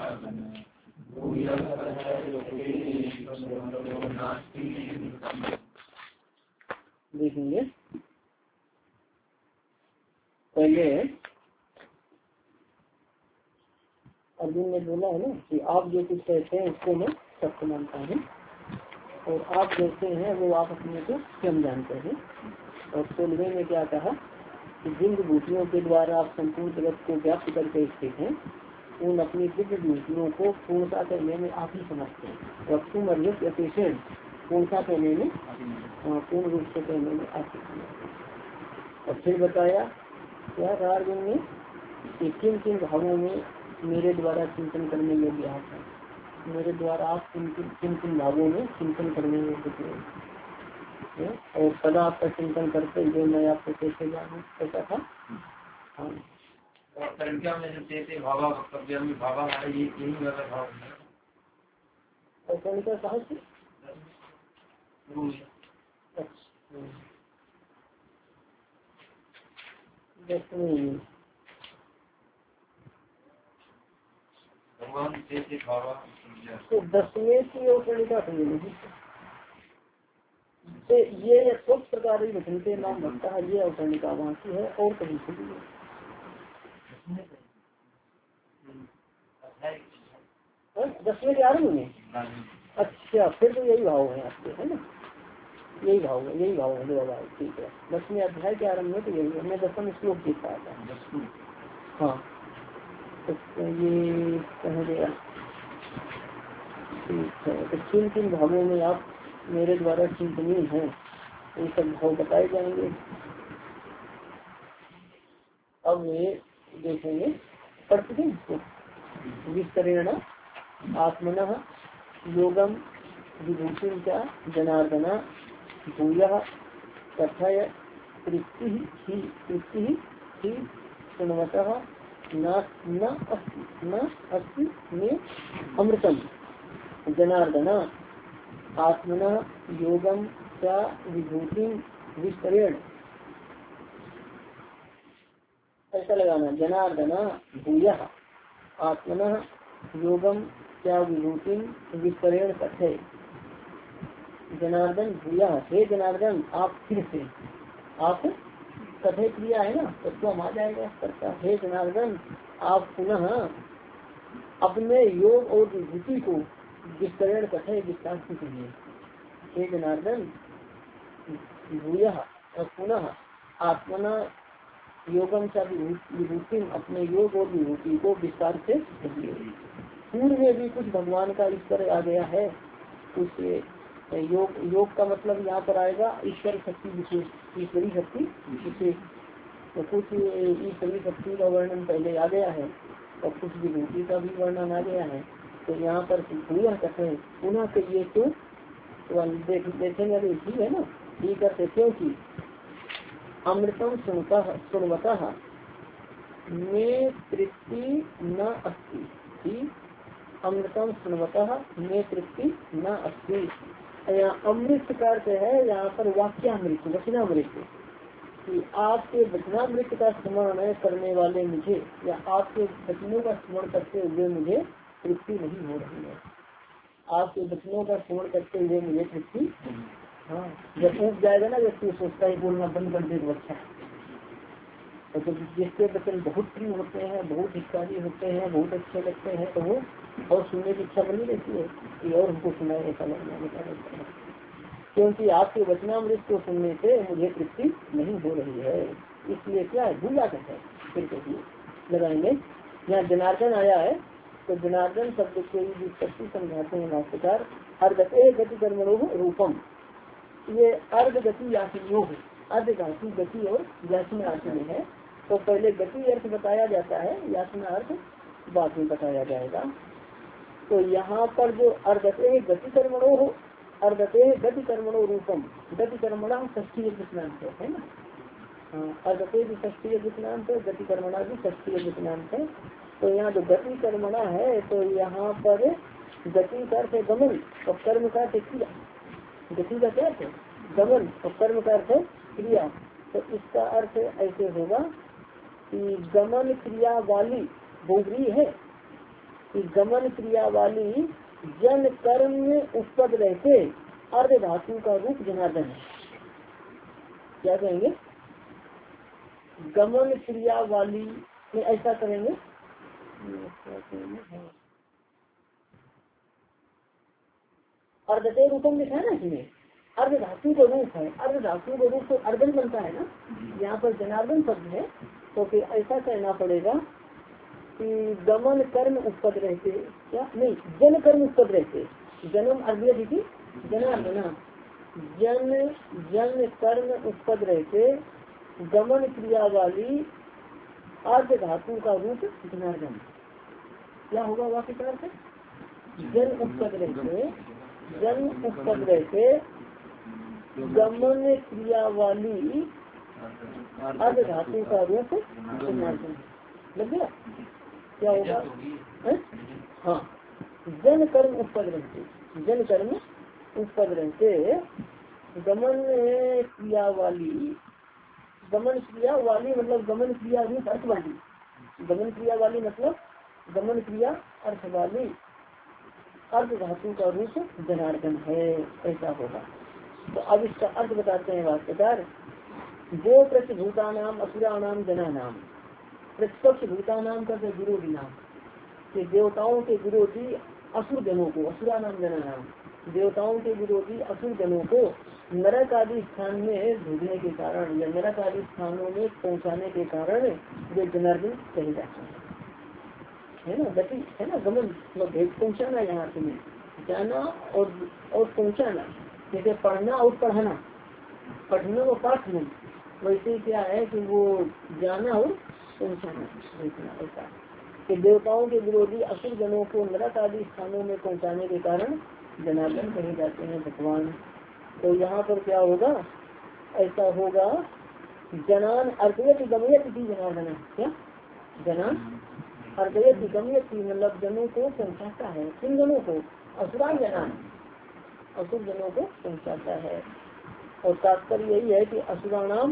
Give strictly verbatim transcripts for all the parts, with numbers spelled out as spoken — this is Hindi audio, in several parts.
देखेंगे पहले अर्जुन ने बोला है ना कि आप जो कुछ कहते हैं उसको मैं सत्य मानता हूँ और आप जैसे हैं वो आप अपने को स्वयं जानते हैं। और सोलहवें में क्या कहा कि जिन विभूतियों के द्वारा आप संपूर्ण जगत को व्याप्त करके स्थित हैं उन अपनी दिव्य विभूतियों को पूर्णता करने में आप ही समझते हैं। और तुम अर्जुन अपेक्षण पूर्णता करने में पूर्ण रूप से करने में आप ही समझते हैं। और फिर बताया क्या अर्जुन ने कि किन किन भावों में मेरे द्वारा चिंतन करने योग्य आप है, मेरे द्वारा आप किन किन किन किन भावों में चिंतन करने योग्य है और सदा आपका चिंतन करते हुए मैं आपको कैसे जानूं ऐसा था। हाँ संख्या में जब देते भावा वक्तव्य में भावा है ये यही वाला भाव है और संख्या कहाँ से दसवीं भगवान देते भावा तो दसवें की और प्रणिका तो ये नहीं तो ये सब प्रकार की वचन के नाम बनता है ये औतरणिका वहाँ की है और कहीं से भी है दसवें के आरम्भ में। अच्छा फिर तो यही भाव है आपके है ना यही भाव है यही भाव है मेरा भाव ठीक है। दसवें अध्याय के आरम्भ में तो यही है मैं दसम श्लोक देख रहा था। हाँ तो ये कह गया ठीक है। तो किन किन भावों में आप मेरे द्वारा चिंतनीय है ये सब भाव बताए जाएंगे। अब ये देखेंगे पढ़ते हैं विस्तरेण आत्मनः योगम विभूतिं च जनार्दन भूयः कथय तृप्ति ही तृप्ति ही शृण्वतः न न अस्ति न अस्ति में अमृतम जनार्दन आत्मनः योगम च विभूतिं विस्तरेण ऐसा लगाना जनार्दन भूयः आत्मनः योगम क्या विभूतिं विस्तरेण कथय। जनार्दन भूया हे जनार्दन आप फिर से आप कथय क्रिया है ना तो स्वयं आ जाएगा करता हे जनार्दन आप पुनः अपने योग और विभूति को विस्तरेण कथय विस्तार से कहिए। हे जनार्दन भूया और पुनः आत्मना योगम सा विभूति अपने योग और विभूति को विस्तार से कहिए। पूर्व में भी कुछ भगवान का ईश्वर आ गया है कुछ योग योग का मतलब यहाँ पर आएगा ईश्वर शक्ति विशेष ईश्वरी शक्ति विशेष तो कुछ ईश्वरी शक्ति का वर्णन पहले आ गया है और कुछ विभूति का भी वर्णन आ गया है। तो यहाँ पर भूया कहते हैं पुनः कहिए क्यों तो देख देखेंगे अभी ठीक है ना ठीक करते क्योंकि अमृतम सुनता सुनवतः में तृप्ति न अस्ति अमृतम सुनवतः में तृप्ति न अस्ति। अमृत का अर्थ है यहाँ पर वाक्यामृत वचनामृत कि आपके वचनामृत का स्मरण करने वाले मुझे या आपके वचनों का स्मरण करते हुए मुझे तृप्ति नहीं हो रही है। आपके वचनों का स्मरण करते हुए मुझे तृप्ति हाँ जब उठ जाएगा ना व्यक्ति सोचता है बोलना बंद कर दे तो अच्छा है। तो जिसके वचन बहुत प्रिय होते हैं बहुत हितकारी होते हैं बहुत अच्छे लगते हैं तो वो और सुनने की इच्छा बनी रहती है कि और हमको सुनाए ऐसा लगना बता रहता है। क्योंकि आपके वचनामृत को सुनने से मुझे तृप्ति नहीं हो रही है इसलिए क्या है भूला कहते हैं फिर कहिए लगाएंगे। यहाँ जनार्दन आया है तो जनार्दन शब्द को विपत्ति समझाते हैं भाष्यकार अर्धते गति कर्मणो रूपम ये अर्ध गति याचन योग अर्ध घाती गति और याचन आसन है। तो पहले गति अर्थ बताया जाता है याचना अर्थ बाद में बताया जाएगा। तो यहाँ पर जो अर्धते गति कर्मणो हो अर्धते गति कर्मणो रूपम गति कर्मणा षष्ठीय विज्ञान है ना अर्धते भी षष्ठीय विज्ञान है गति कर्मणा भी षष्ठीय विज्ञान है। तो यहाँ जो गति कर्मणा है तो यहाँ पर गति का अर्थ है गमन और कर्म का अर्थ क्रिया। गति का क्या है गमन और कर्म का अर्थ है क्रिया। तो इसका अर्थ ऐसे होगा कि गमन क्रिया वाली बहुव्रीहि है कि गमन क्रिया वाली जन कर्म में उत्पद रहते अर्ध धातु का रूप जनार्दन है। क्या कहेंगे? गमन क्रिया वाली में ऐसा करेंगे, अर्धते रूपम लिखा है ना इसमें, अर्ध धातु का रूप है। अर्ध धातु का रूप तो अर्धन बनता है ना, यहाँ पर जनार्दन शब्द है। तो फिर ऐसा कहना पड़ेगा कि गमन कर्म उत्पद रहते, क्या नहीं, जन कर्म उत्पद रहते, जन्म अर्घ्य थी जनार्दना, जन जन कर्म उत्पद रहते गमन क्रिया वाली अर्ध धातु का रूप जनार्दन। क्या होगा वाक्य का अर्थ? जन उत्पद रहते, जन उत्पद रहते गमन क्रिया वाली अर्ध धातु का रूप जनार्दन। लग गया? क्या होगा? हाँ, जन कर्म उत्पद रहते, जन कर्म उत्पद रहते गमन क्रिया वाली, गमन क्रिया वाली मतलब गमन क्रिया रूप अर्थ वाली, गमन क्रिया वाली मतलब गमन क्रिया अर्थ वाली अर्ध धातु का रूप जनार्दन है, ऐसा होगा। तो अब इसका अर्थ बताते हैं वाक्यकार। वो प्रतिभूता नाम असुरा नाम जना नाम, प्रतिपक्ष भूता नाम का विरोधी नाम, कि देवताओं के विरोधी असुर जनों को, असुरा नाम जना नाम, देवताओं के विरोधी असुर जनों को नरक आदि स्थान में भेजने के कारण या नरक आदि स्थानों में पहुंचाने के कारण वे जनार्दन कहे जाते हैं, है ना। गति है ना, गमन भेज पहुंचाना, यहाँ से जाना और और पहुंचाना, जैसे पढ़ना और पढ़ाना, पढ़ना और पाठन, वैसे क्या है कि वो जाना और पहुंचाना, ऐसा कि देवताओं के विरोधी असुर जनों को नरक आदि स्थानों में पहुंचाने के कारण जनार्दन कहे जाते हैं भगवान। तो यहाँ पर क्या होगा? ऐसा होगा जनान अर्घयति गमयति जनार्दन। क्या जनान अर्घयति गमयति मतलब जनों को पहुँचाता है, किन जनों को? असुरा जनान, असुर जनों को पहुँचाता है। और तात्पर्य यही है कि असुरा नाम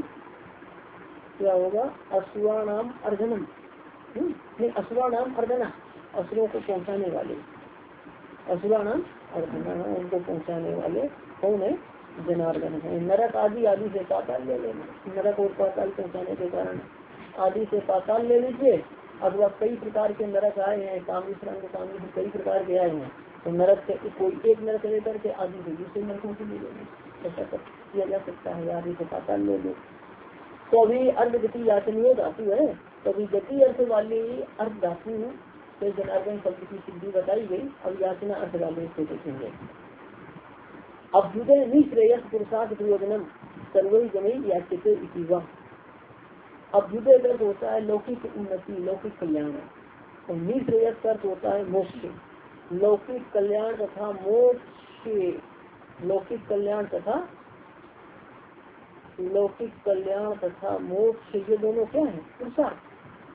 क्या होगा? असुरा नाम अर्धनम, नहीं असुरा नाम अर्धना, असुरों को पहुँचाने वाले, असुरा नाम अर्धना, उनको पहुँचाने वाले कौन है? जनार्दन है। नरक आदि आदि से पाताल ले लेना, नरक और पाताल पहुँचाने के कारण आदि से पाताल ले लीजिए, अथवा कई प्रकार के नरक आए हैं, कामी श्रंग कामी से कई प्रकार के आए हैं, तो नरक से कोई एक नरक लेकर के आदि से दूसरे नरकों से ले लेंगे, ऐसा किया जा सकता है। आदि से पाताल ले लो। तो अभी अर्ध गति याचनीय धातु है, तो अभी गति अर्थ वाली अर्ध धातु से जनार्दन शब्द की सिद्धि बताई गई। अब याचना अर्थ वाले से देखेंगे। अभ्युदय निश्रेयस पुरुषार्थ प्रयोजनम सर्वई जमी याचित इतिवा। अभ्युदय का अर्थ होता है लौकिक उन्नति, लौकिक कल्याण, और निश्रेयस का अर्थ होता है मोक्ष, लौकिक कल्याण तथा मोक्ष, लौकिक कल्याण तथा लौकिक कल्याण तथा मोक्ष, ये दोनों क्या है? पुरुषार्थ।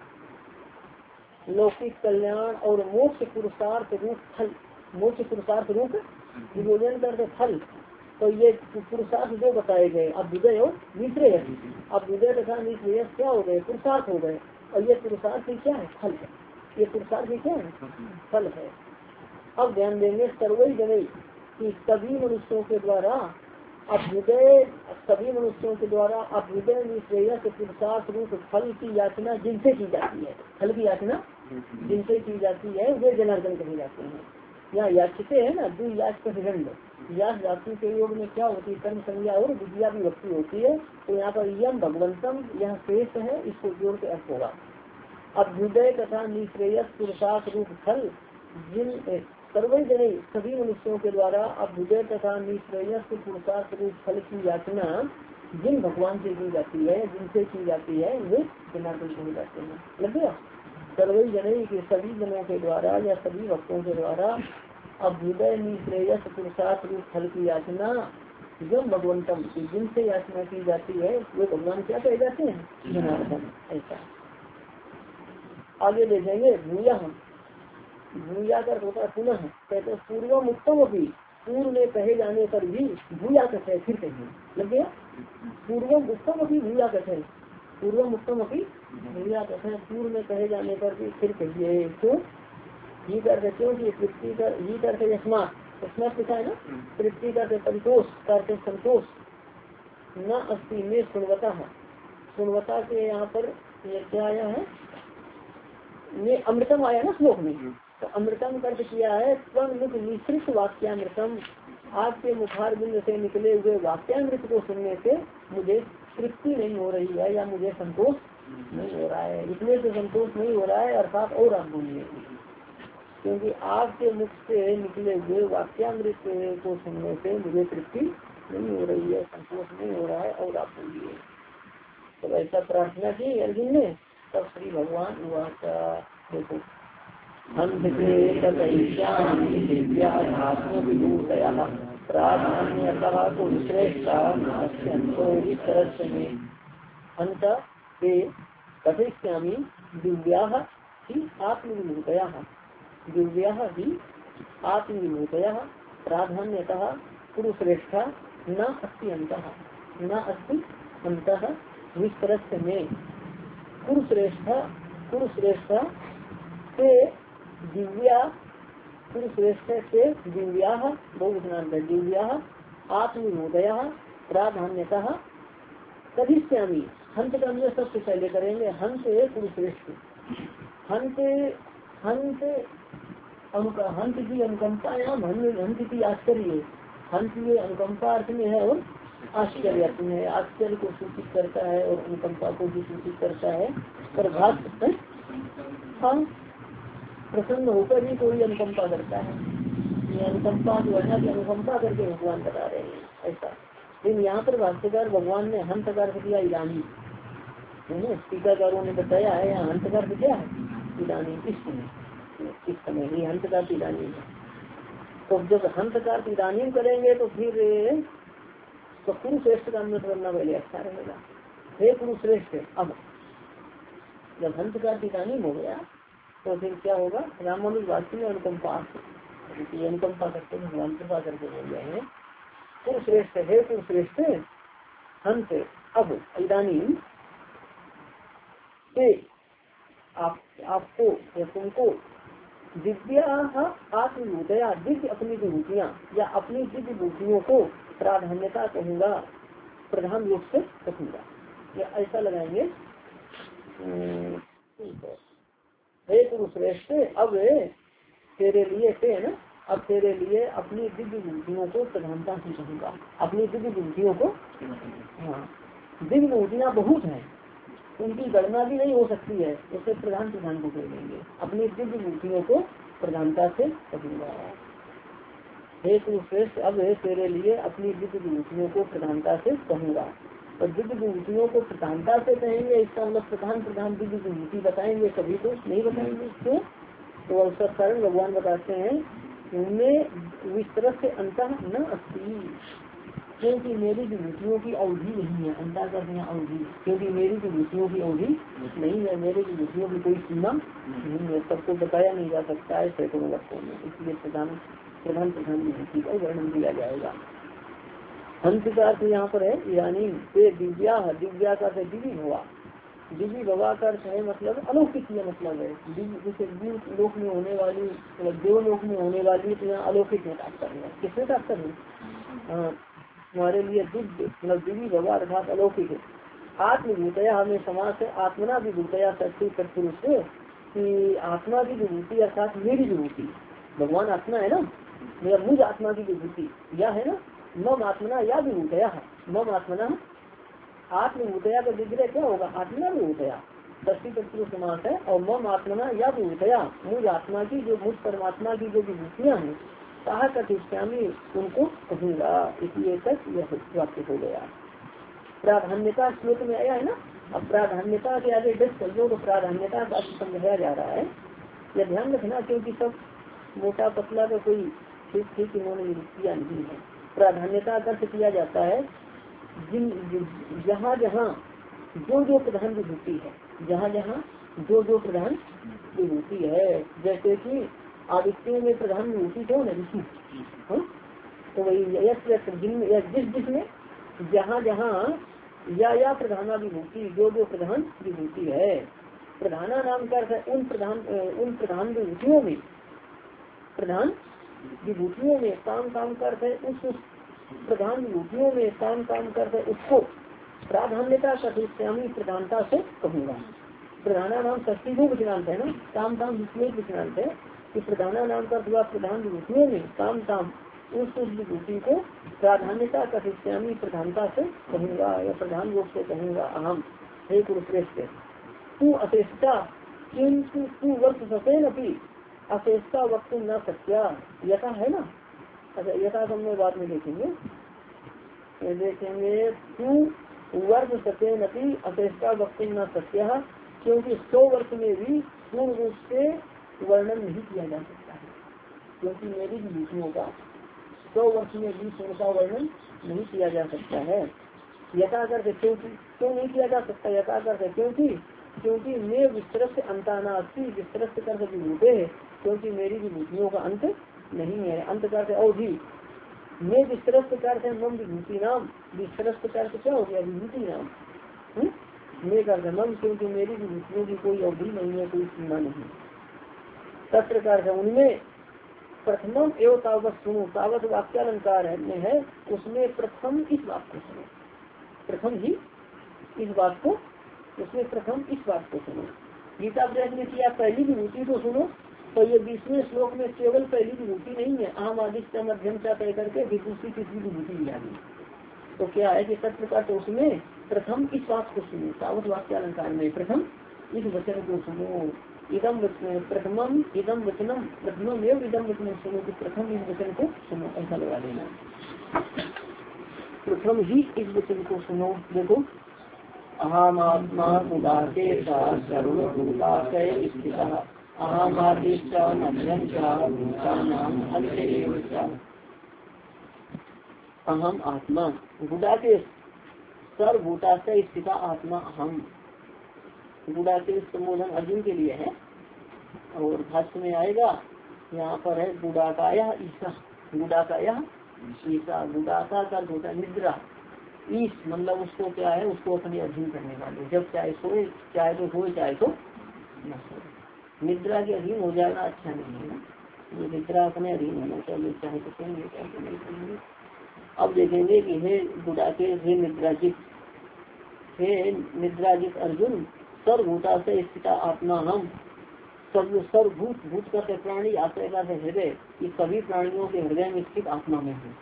लौकिक कल्याण और मोक्ष पुरुषार्थ रूप फल, मोक्ष पुरुषार्थ रूप विभोजन करते फल। तो ये पुरुषार्थ जो बताए गए अभ्युदय और निश्रेयस, अभ्युदय तथा निश्रेयस क्या हो गए? पुरुषार्थ हो गए। और ये पुरुषार्थ क्या है? फल है। ये पुरुषार्थ क्या है? फल है। अब ध्यान देंगे सर्वई जगह कि सभी मनुष्यों के द्वारा अभ्युदय, सभी मनुष्यों के द्वारा अभ्युदय निश्रेयस पुरुषार्थ रूप फल की याचना जिनसे की जाती है, फल की याचना जिनसे की जाती है वे जनार्दन कहे जाते हैं। यहाँ याचते है ना, दो याच का हिरण्ड, याच धातु के योग में क्या होती है? कर्म संज्ञा और विद्या भी वक्ति होती है। तो यहाँ पर यम भगवंतम यहाँ शेष है, इसको जोड़ के अर्थ होगा अभ्युदय तथा निश्रेयस पुरुषार्थ रूप फल जिन सर्वई जने सभी मनुष्यों के द्वारा अभ्युदय तथा निश्रेयस पुरुषार्थ रूप फल की याचना जिन भगवान से की जाती है, जिनसे की जाती है, वे जनार्दन कहे जाते हैं। लग गया? सर्वई जने के सभी जनों के द्वारा या सभी भक्तों के द्वारा अभ्युदय निश्रेयस पुरुषार्थ रूप फल की याचना जब भगवंतम जिनसे याचना की जाती है वे भगवान क्या कहे जाते हैं? जनार्दन। ऐसा आगे देखेंगे। भूया भूया कर होता है पुनः, कहते पूर्वम उत्तम भी, पूर्व में कहे जाने पर भी भूया कथे फिर कहिए। लग गया? पूर्वम उत्तम भी भूया कथे, पूर्वम उत्तम भी भूया कथे, पूर्व में कहे जाने पर भी फिर कहिए। तो ही करते क्योंकि तृप्ति कर ही करते यस्मात यस्मात लिखा है ना, तृप्ति करते संतोष करते संतोष न अस्ति में सुनवता है, सुनवता के यहाँ पर ये क्या आया है, ये अमृतम आया ना श्लोक में, तो अमृतम कर्त किया है त्वं मुख मिश्रित वाक्यामृतम, आपके मुखार बिंद से निकले हुए वाक्यामृत को सुनने से मुझे तृप्ति नहीं हो रही है या मुझे संतोष नहीं हो रहा है, इसलिए तो संतोष नहीं हो रहा है अर्थात और आप बोलिए, क्योंकि आपके मुख से निकले हुए वाक्यामृत को सुनने से मुझे तृप्ति नहीं हो रही है, संतोष नहीं हो रहा है और आप बोलिए। तो ऐसा प्रार्थना की अर्जुन ने, तब श्री भगवान हुआ का देखो हम अंत कथयिष्यामि दिव्याः हि आत्मविमूर्तयः दिव्याः हि आत्मविमूर्तयः प्राधान्यतः पुरुषश्रेष्ठा न अस्ति अन्तः न अस्ति अन्तः विस्तरस्य में पुरुषश्रेष्ठ पुरुषश्रेष्ठ से दिव्या पुरुषश्रेष्ठ से दिव्या बहुवचनांत दिव्या आत्मविमूर्तयः प्राधान्यतः कथिष्यामि हंस का हम सबसे पहले करेंगे, हंस पुरुषश्रेष्ठ हंस हंस अनुका हंस की अनुकंपा एवं हंस की आश्चर्य, हंस ये अनुकंपा अर्थ में है और आश्चर्य अर्थ में है, आश्चर्य को सूचित करता है और अनुकंपा को भी सूचित करता है। प्रभात हाँ प्रसन्न होकर ही कोई अनुकंपा करता है, ये अनुकंपा जो है ना अनुकंपा करके भगवान बता रहे हैं ऐसा। लेकिन यहाँ पर भाष्यकार भगवान ने हंस का अर्थ किया इरानी, टीकाकारों ने बताया है यहाँ हंस का अर्थ क्या है इरानी, इस समय इस समय ही हंस का इरानी है। तो जब हंस का इरानी करेंगे तो फिर तो पुरुष श्रेष्ठ का अन्य करना पहले अच्छा रहेगा। हे पुरुष श्रेष्ठ, अब जब हंस का इरानी हो गया तो फिर क्या होगा, रामानुज वाक्य में अनुकंपा अनुकंपा करते भगवान कृपा करके बोल रहे हैं पुरुष श्रेष्ठ, हे पुरुष श्रेष्ठ हंस अब इदानी से आप आपको या तुमको दिव्या आत्मभूतया दिव्य अपनी विभूतियाँ या अपनी दिव्य विभूतियों को प्राधान्यता कहूँगा, प्रधान रूप से कहूँगा, या ऐसा लगाएंगे हे पुरुष श्रेष्ठ अब तेरे लिए से है ना, अब तेरे लिए अपनी दिव्य विभूतियों को प्रधानता से कहूँगा, अपनी दिव्य विभूतियों को। हाँ दिव्य विभूतियाँ बहुत हैं, उनकी गणना भी नहीं हो सकती है, उससे प्रधान प्रधान को कह देंगे, अपनी दिव्य विभूतियों को प्रधानता से कहूँगा। हे पुरुष अब है तेरे लिए अपनी दिव्य विभूतियों को प्रधानता से कहूँगा, और दिव्य विभूतियों को प्रधानता से कहेंगे इसका मतलब प्रधान प्रधान दिव्य विभूति बताएंगे, कभी तो नहीं बताएंगे क्यों, तो उसका कारण भगवान बताते हैं उनमें विस्तरत से अंत न अस्ति, क्योंकि मेरी विभूतियों की अवधि नहीं है, अंता कर दिया अवधि, क्योंकि मेरी विभूतियों की अवधि नहीं है, मेरी विभूतियों की कोई सीमा नहीं है, सबको बताया नहीं जा सकता है सैकड़ों वर्षों में, इसलिए प्रधान प्रधान प्रधान विभूति का वर्णन दिया जाएगा। हंस का अर्थ यहाँ पर है यानी दिव्या, दिव्या का दिव्य भवा, दिव्य भवा का अर्थ है मतलब अलौकिक, यह मतलब है जैसे दिव्य लोक में होने वाली देव लोक में होने वाली, तो यहाँ अलौकिक में तात्पर्य है, किसमें तात्पर्य है हमारे लिए दिव्य मतलब दिव्य भवा अर्थात अलौकिक। आत्मभूतया हमें समाज है आत्मना विभूतया शक्ति तत्पुरुष से कि आत्मा की विभूति अर्थात मेरी विभूति, भगवान आत्मा है ना, मेरा मुझ आत्मा की विभूति या है ना, मम आत्मना या विभूतया, मम आत्मना आत्मभूतया का विग्रह क्या होगा, आत्मना विभूतया शक्ति तत्पुरुष समास है, और मम आत्मना या विभूतया मुझ आत्मा की जो मुझ परमात्मा की जो विभूतियाँ हैं कहा कथिष्यामि उनको कहूँगा, इसलिए तक यह वाक्य हो गया। प्राधान्यता श्लोक में आया है ना, अब प्राधान्यता के आगे दस शब्दों को प्राधान्यता का समझाया जा रहा है, यह ध्यान रखना क्योंकि सब मोटा पतला का कोई ठीक ठीक इन्होंने किया नहीं है। प्राधान्यता का अर्थ किया जाता है जिन जहाँ जहाँ जो जो प्रधान विभूति है, जहाँ जहाँ जो जो प्रधान विभूति है, जैसे कि आदित्य में प्रधान विभूति कौन है, विष्णु, तो वही जिस जिसमें जहाँ जहाँ या या प्रधाना विभूति जो जो प्रधान विभूति है, प्रधाना नाम का अर्थ है उन प्रधान उन प्रधान विभूतियों में प्रधान विभूतियों में, काम काम करते है उस प्रधान विभूतियों में काम काम करते उसको प्राधान्यता कथिष्यामी प्रधानता से कहूँगा। प्रधाना नाम षष्ठी को विचरांत है ना, काम काम विषय विचरांत है कि प्रधाना नाम का हुआ प्रधान विभूतियों में काम काम उस विभूति को प्राधान्यता कथिष्यामी प्रधानता से कहूँगा या प्रधान रूप से कहूँगा। अहम हे कुरुश्रेष्ठ तू अशेषता किंतु तू वर्ष सकेन अपनी अशेषता वक्त न सत्या यथा है ना। अच्छा यथा तो हम बाद में देखेंगे देखेंगे तू वर्ष सकेन अपनी अशेषता वक्त न सत्या, क्योंकि सौ वर्ष में भी पूर्ण रूप से वर्णन नहीं किया जा सकता है, क्योंकि मेरी विभूतियों का सौ वर्ष में भी पूर्ण का वर्णन नहीं किया जा सकता है। यथा करके क्योंकि क्यों नहीं किया जा सकता, यथा करके क्योंकि क्योंकि मैं विस्तृत अंतानास्ती विस्तृत कर विभूते है, क्योंकि मेरी विभूतियों का अंत नहीं है। अंत करते अवधि मैं विस्तृत करते मम विभूति नाम, विस्तृत करते क्या हो गया विभूति नाम मैं करते मम, क्योंकि मेरी विभूतियों की कोई अवधि नहीं है, कोई सीमा नहीं। तत्र करते उनमें प्रथमम एवं तावत सुनो, तावत वाक्यालंकार है में है उसमें प्रथम इस बात को सुनो, प्रथम ही इस बात को उसमें प्रथम इस बात को सुनो। गीता प्रेस ने किया पहली विभूति को सुनो, तो ये बीसवें श्लोक में केवल पहली विभूति नहीं है, आम आदित्य मध्यम चा तय करके दूसरी तीसरी विभूति मिला दी। तो क्या है कि तत्व का तो उसमें प्रथम इस बात को सुनो, तावत वाक्यालंकार में प्रथम इस वचन को सुनो। इदम प्रथमम इदम वचनम प्रथमम एवं इदम वचनम सुनो, कि प्रथम इस वचन को सुनो, ऐसा लगा देना प्रथम ही इस वचन को सुनो। देखो अहम आत्मा उदासे सर्वभूताशय स्थितः अहम आदित्य मध्यम च भूतानां अंत एव च। अहम आत्मा गुडाके सर्वभूताशय स्थिता आत्मा अहम, गुडाके संबोधन अर्जुन के लिए है और भाष्य में आएगा यहाँ पर है गुडाकाया ईसा, गुडाकाया ईसा, गुडाका का होता निद्रा, ईश मतलब उसको क्या है उसको अपने अधीन करने वाले, जब चाहे सोए चाहे तो सोए चाहे तो न सोए। निद्रा के अधीन हो जाना अच्छा नहीं है ना, ये निद्रा अपने अधीन होना चाहिए, चाहे तो करेंगे चाहे तो नहीं करेंगे। अब देखेंगे कि हे गुडाके हे निद्राजित, हे निद्राजित अर्जुन सर्वभूता से स्थिता आत्मा हम, सर्व सर्वभूत भूत करते प्राणी आश्रय का हृदय, ये सभी प्राणियों के हृदय में स्थित आत्मा में है।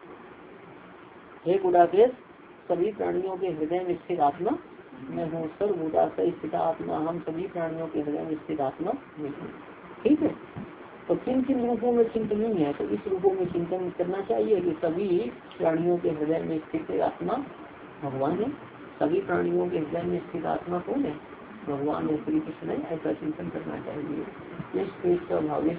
हे गुडाकेश सभी प्राणियों के हृदय में स्थित आत्मा मैं हूँ, सर्वभूता से स्थित आत्मा हम सभी प्राणियों के हृदय में स्थित आत्मा में हूँ। ठीक है, तो किन किन रूपों में चिंतन नहीं है, तो इस रूपों में चिंतन करना चाहिए कि सभी प्राणियों के हृदय में स्थित आत्मा भगवान है। सभी प्राणियों के हृदय में स्थित आत्मा कौन है, भगवान है, श्री कृष्ण है, ऐसा चिंतन करना चाहिए। इस पेज का भाव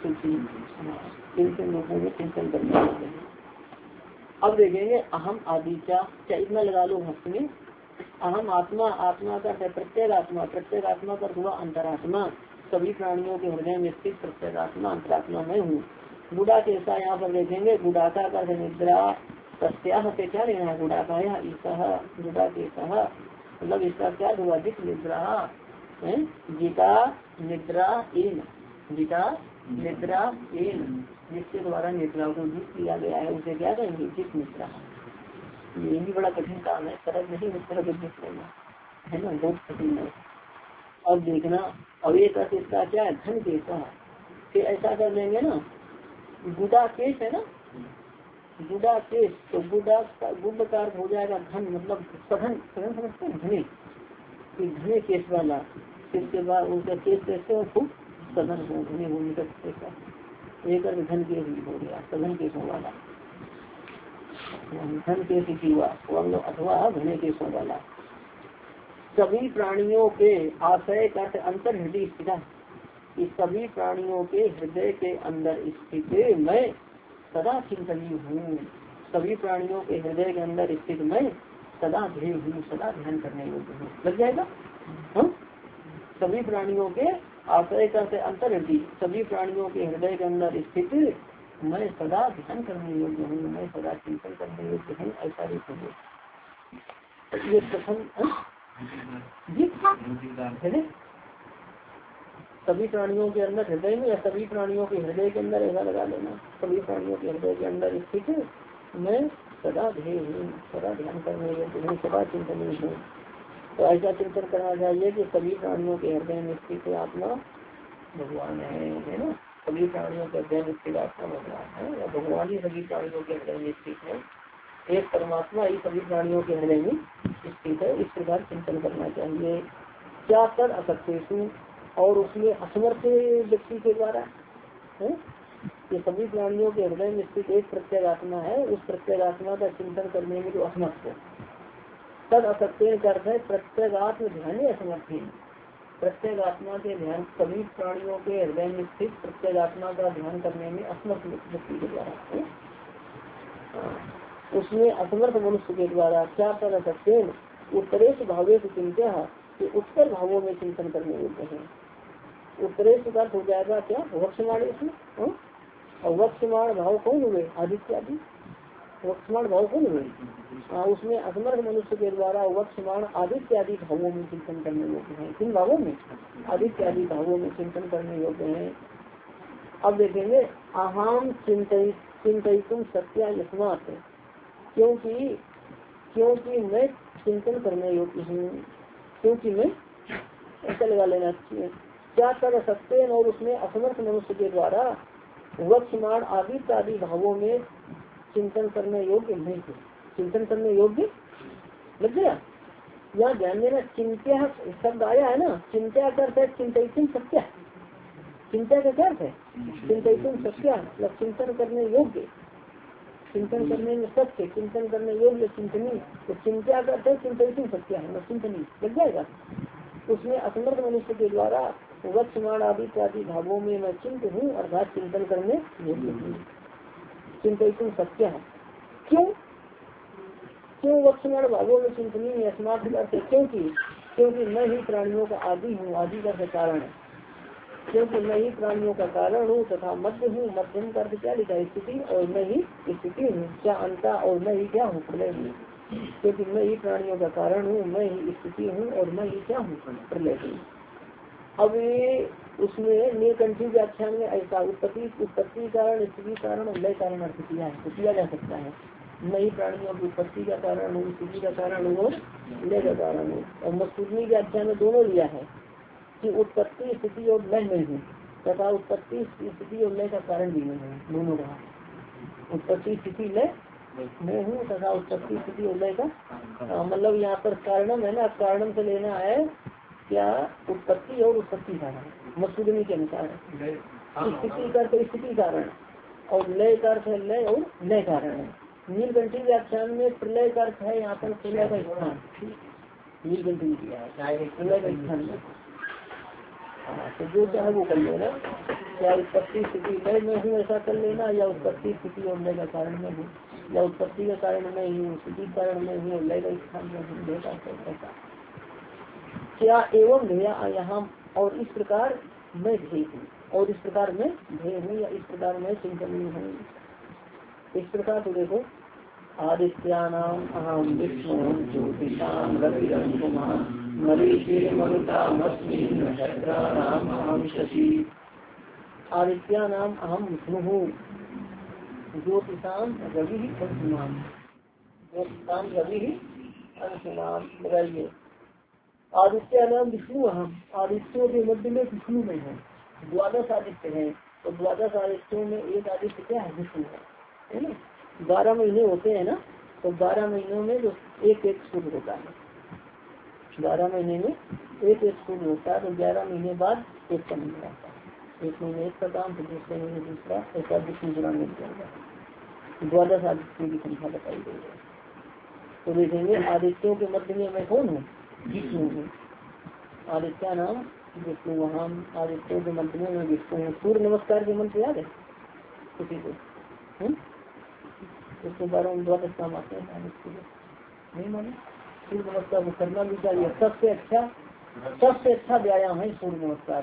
किन किन रूपों में चिंतन करना चाहिए। अब देखेंगे अहम आदित्य, इतना लगा लो भक्त में। अहम आत्मा, आत्मा का प्रत्येक आत्मा, प्रत्येक आत्मा का हुआ अंतरात्मा, सभी प्राणियों के हृदय में स्थित प्रत्येक आत्मा अंतरात्मा मैं हूँ। गुड़ा के ऐसा यहाँ पर देखेंगे, गुडाका का निद्रा प्रत्याह से क्या लेना है, गुडाकाया ईसा, गुड़ा के मतलब इसका क्या हुआ जित निद्रा गीता निद्रा इन, गीता निद्रा इन, जिसके द्वारा निद्रा को जित किया गया है उसे क्या कहेंगे जित निद्रा। ये भी बड़ा कठिन काम है, सरल नहीं निद्रा को जित करना है ना, बहुत कठिन है। अब देखना अब एक अर्थ इसका क्या है धन केसा, फिर ऐसा कर लेंगे ना गुड़ा केश है ना, गुड़ा केश, तो गुड़ा का गुड का अर्थ हो जाएगा धन, मतलब सघन, सघन समझते हैं धनी, धने केश वाला, इसके बाद उनका केश कैसे हो खूब सघन हो, धनी हो निकट का एक अर्थ धन केश भी हो गया, सघन केशों वाला, धन केश जीवा अथवा धने केशों वाला। सभी प्राणियों के आशय का अंतर हृदय स्थित, इस सभी प्राणियों के हृदय के अंदर स्थित मैं सदा चिंतनी हूँ, सभी प्राणियों के हृदय के अंदर स्थित मैं सदा ध्येय हूँ, सदा ध्यान करने योग्य हूँ। लग जाएगा हाँ? सभी प्राणियों के आश्रय करते अंतर हृदय, सभी प्राणियों के हृदय के अंदर स्थित मैं सदा ध्यान करने योग्य हूँ, मैं सदा चिंतन करने योग्य हूँ, ऐसा रूप है। ये प्रथम सभी प्राणियों के अंदर हृदय में या सभी प्राणियों के हृदय के अंदर, ऐसा लगा लेना। सभी प्राणियों के हृदय के अंदर स्थित मैं सदा ध्येय हूँ, सदा ध्यान करने योग्य हूँ, सदा चिंतनीय हूँ। तो ऐसा चिंतन करना चाहिए कि सभी प्राणियों के हृदय में स्थित आत्मा भगवान है, है ना। सभी प्राणियों के हृदय में स्थित आत्मा भगवान है, या भगवान ही सभी प्राणियों के हृदय में स्थित है। एक परमात्मा ही सभी प्राणियों के हृदय में स्थित है। इस प्रकार चिंतन करना चाहिए। क्या कर असक्तेषु, और उसमें असमर्थ व्यक्ति के द्वारा है, ये सभी प्राणियों के हृदय में स्थित एक प्रत्येक आत्मा है, उस प्रत्येक आत्मा का चिंतन करने में जो असमर्थ है। तद असक्तेन का अर्थ है प्रत्येक आत्म ध्यान असमर्थ। प्रत्येक आत्मा के ध्यान, सभी प्राणियों के हृदय में स्थित प्रत्येक आत्मा का ध्यान करने में असमर्थ व्यक्ति के द्वारा है, उसमें असमर्थ मनुष्य के द्वारा। क्या कर असक्तेन उत्तरेश भावे से चिंत्या, उत्तर भावों में चिंतन करने योग्य है। उत्तरेश का हो जाएगा क्या, वक्षमाण इसमें, और वक्षमाण भाव कौन हुए, आदित्य आदि। वक्षमाण भाव कौन हुए, उसमें असमर्थ मनुष्य के द्वारा वक्षमाण आदित्य आदि भावों में चिंतन करने योग्य है। किन भावों में, आदित्य आदि भावों में चिंतन करने योग्य है। अब देखेंगे अहम चिंतित चिंतितुम सत्या यस्मात्, क्योंकि क्योंकि मैं चिंतन करने योग्य हूँ, क्योंकि मैं, ऐसा लगा लेना चाहिए। क्या कर सकते हैं, और उसमें असमर्थ मनुष्य के द्वारा वक्षमाण आदित्य आदि भावों में चिंतन करने योग्य नहीं थे। चिंतन करने योग्य लग गया, यहाँ ध्यान देना। चिंत्या शब्द आया है ना, चिंत्या करते चिंतितुम सत्या, चिंता का क्या है, चिंतितुम सत्या मतलब चिंतन करने योग्य, चिंतन करने में सत्य, चिंतन करने योग्य चिंतनी। तो चिंता करते चिंतितुम सत्या है, चिंतनी लग जाएगा। उसमें असमर्थ मनुष्य के द्वारा वक्षमाण आदि इत्यादि भावों में मैं चिंत हूँ, अर्थात चिंतन करने योग्य हूँ। चिंतितुम सत्य है, क्यों क्यों वक्षमाण भावों में चिंतनी में अस्मार्थ करते, क्योंकि क्योंकि मैं ही प्राणियों का आदि हूँ, आदि का कारण है। क्योंकि मैं ही प्राणियों का कारण हूँ तथा मध्य हूँ, मध्यम का क्या लिखा है, स्थिति, और मैं ही स्थिति हूँ, क्या अंता, और मैं ही क्या हूँ, प्रलय हूँ। क्योंकि मैं ही प्राणियों का कारण हूँ, मैं ही स्थिति हूँ, और मैं ही क्या हूँ, प्रलय हूँ। अब ये उसमें नीलकंठी व्याख्यान में ऐसा उत्पत्ति उत्पत्ति कारण, स्थिति कारण और लय कारण अर्थ किया है, तो किया जा सकता है। मैं ही प्राणियों की उत्पत्ति का कारण हूँ, स्थिति का कारण हूँ और लय का कारण हूँ। और मस्तूर्णी व्याख्यान में दोनों लिया है कि उत्पत्ति स्थिति और लय में हूँ, तथा उत्पत्ति स्थिति और लय का कारण भी मैं हूँ, दोनों रहा। उत्पत्ति स्थिति लय मैं हूँ तथा उत्पत्ति स्थिति और लय का, मतलब यहाँ पर कारणम है ना, कारणम से लेना है क्या, उत्पत्ति और उत्पत्ति कारण मस्तूर्णी के अनुसार। स्थिति का तो स्थिति कारण, और लय का अर्थ है लय और लय कारण है। नीलकंठी व्याख्यान में प्रलय का अर्थ है यहाँ पर प्रलय का स्थान, नीलकंठी किया है प्रलय का स्थान में। तो जो चाहे वो कर लेना, या उत्पत्ति स्थिति लय में हूँ ऐसा कर लेना, या उत्पत्ति स्थिति और लय का कारण में हूँ, या उत्पत्ति का कारण में हूँ, स्थिति कारण में हूँ, लय का स्थान में हूँ, ऐसा। क्या एवं भैया यहाँ, और इस प्रकार मैं ध्येय हूँ, और इस प्रकार मैं ध्येय हूँ, या इस प्रकार मैं चिंतनीय हूँ। इस प्रकार तो देखो, आदित्यानाम अहम विष्णु ज्योतिषाम रविरंकुमार मरीचिर्मरुतामस्मि नक्षत्राणाम अहम शशि। आदित्यानाम अहम विष्णु हूँ, ज्योतिषाम रवि अंशुमान, ज्योतिषाम रवि अंशुमान। बताइए, आदित्यानाम विष्णु अहम, आदित्यों के मध्य में विष्णु में है, द्वादश आदित्य है। तो द्वादश आदित्यों में एक आदित्य क्या है, विष्णु है, है ना। बारह महीने होते हैं ना, तो बारह महीनों में जो एक एक सूर्य होता है, बारह महीने में एक एक सूर्य होता है, तो ग्यारह महीने बाद एक का महीना आता है। एक महीने एक का काम, फिर दूसरे महीने दूसरा, ऐसा विष्णु पुराण में जाएगा। द्वादश आदित्यों की संख्या बताई गई है। तो देखेंगे आदित्यों के मध्य में मैं कौन हूँ, विष्णु हूँ। आदित्य नाम विष्णु, वहाँ आदित्यों के मध्य में मैं विष्णु हूँ। सूर्य नमस्कार के मंत्र याद है किसी को, उसके बारे में द्वादश काम आते हैं, नहीं माने। सूर्य नमस्कार को करना भी चाहिए, सबसे अच्छा सबसे अच्छा व्यायाम है सूर्य नमस्कार।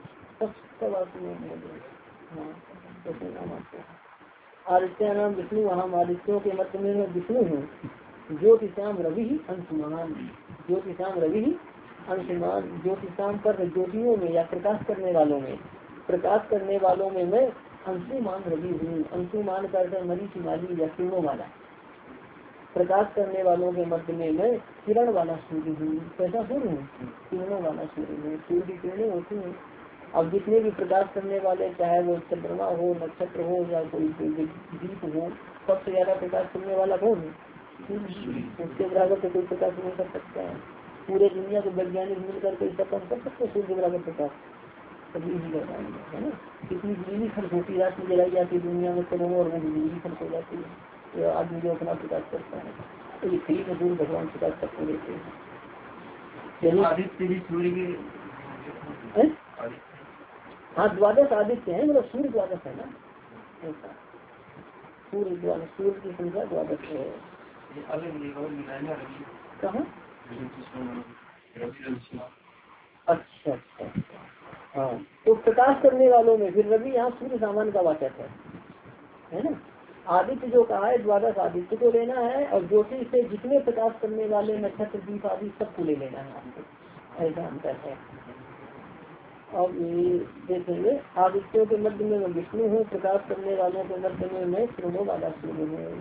आदित्य नाम विष्णु, हम आदित्यों के मध्य में मैं विष्णु हूँ। ज्योतिषाम रवि अंशुमान, ज्योतिषाम रवि अंशुमान ज्योतिषाम पर ज्योतियों में या प्रकाश करने वालों में, प्रकाश करने वालों में मैं अंशुमान रवि हूँ। अंशुमान करते मरीच माली या किरणों वाला, प्रकाश करने वालों के मध्य में मैं किरण वाला सूर्य हूँ। कैसा सूर्य हूँ? किरणों वाला सूर्य हूँ। सूर्य की किरणें होती हैं। अब जितने भी प्रकाश करने वाले, चाहे वो चंद्रमा हो, नक्षत्र हो या कोई दीप हो, सबसे ज्यादा प्रकाश करने वाला कौन है? उसके बराबर तो कोई प्रकाश नहीं कर सकता है। पूरे दुनिया के वैज्ञानिक मिलकर के इसका काम कर सकते सूर्य के बराबर प्रकाश कभी नहीं कर पाएंगे, है ना। कितनी बिजली खर्च होती है, रात में जलाई जाती है दुनिया में, करोड़ों और बिजली खर्च हो जाती है, आदमी जो अपना प्रकाश करता है। तो ये फ्री में दूर भगवान प्रकाश सबको देते हैं। आदित्य सूर्य के, हाँ द्वादश आदित्य है, मतलब सूर्य द्वादश है ना, ऐसा सूर्य द्वादश, सूर्य की संख्या द्वादश है। कहाँ? अच्छा अच्छा हाँ, तो प्रकाश करने वालों में फिर रवि यहाँ सूर्य सामान्य का वाचक है, है ना। आदित्य जो कहा है द्वादश आदित्य को लेना है, और ज्योति से जितने प्रकाश करने वाले नक्षत्र दीप आदि सबको ले लेना है आपको, ऐसा अंतर है। अब ये देखेंगे, आदित्यों के मध्य में मैं विष्णु हूँ, प्रकाश करने वालों के मध्य में मैं किरणों वाला सूर्य हूँ।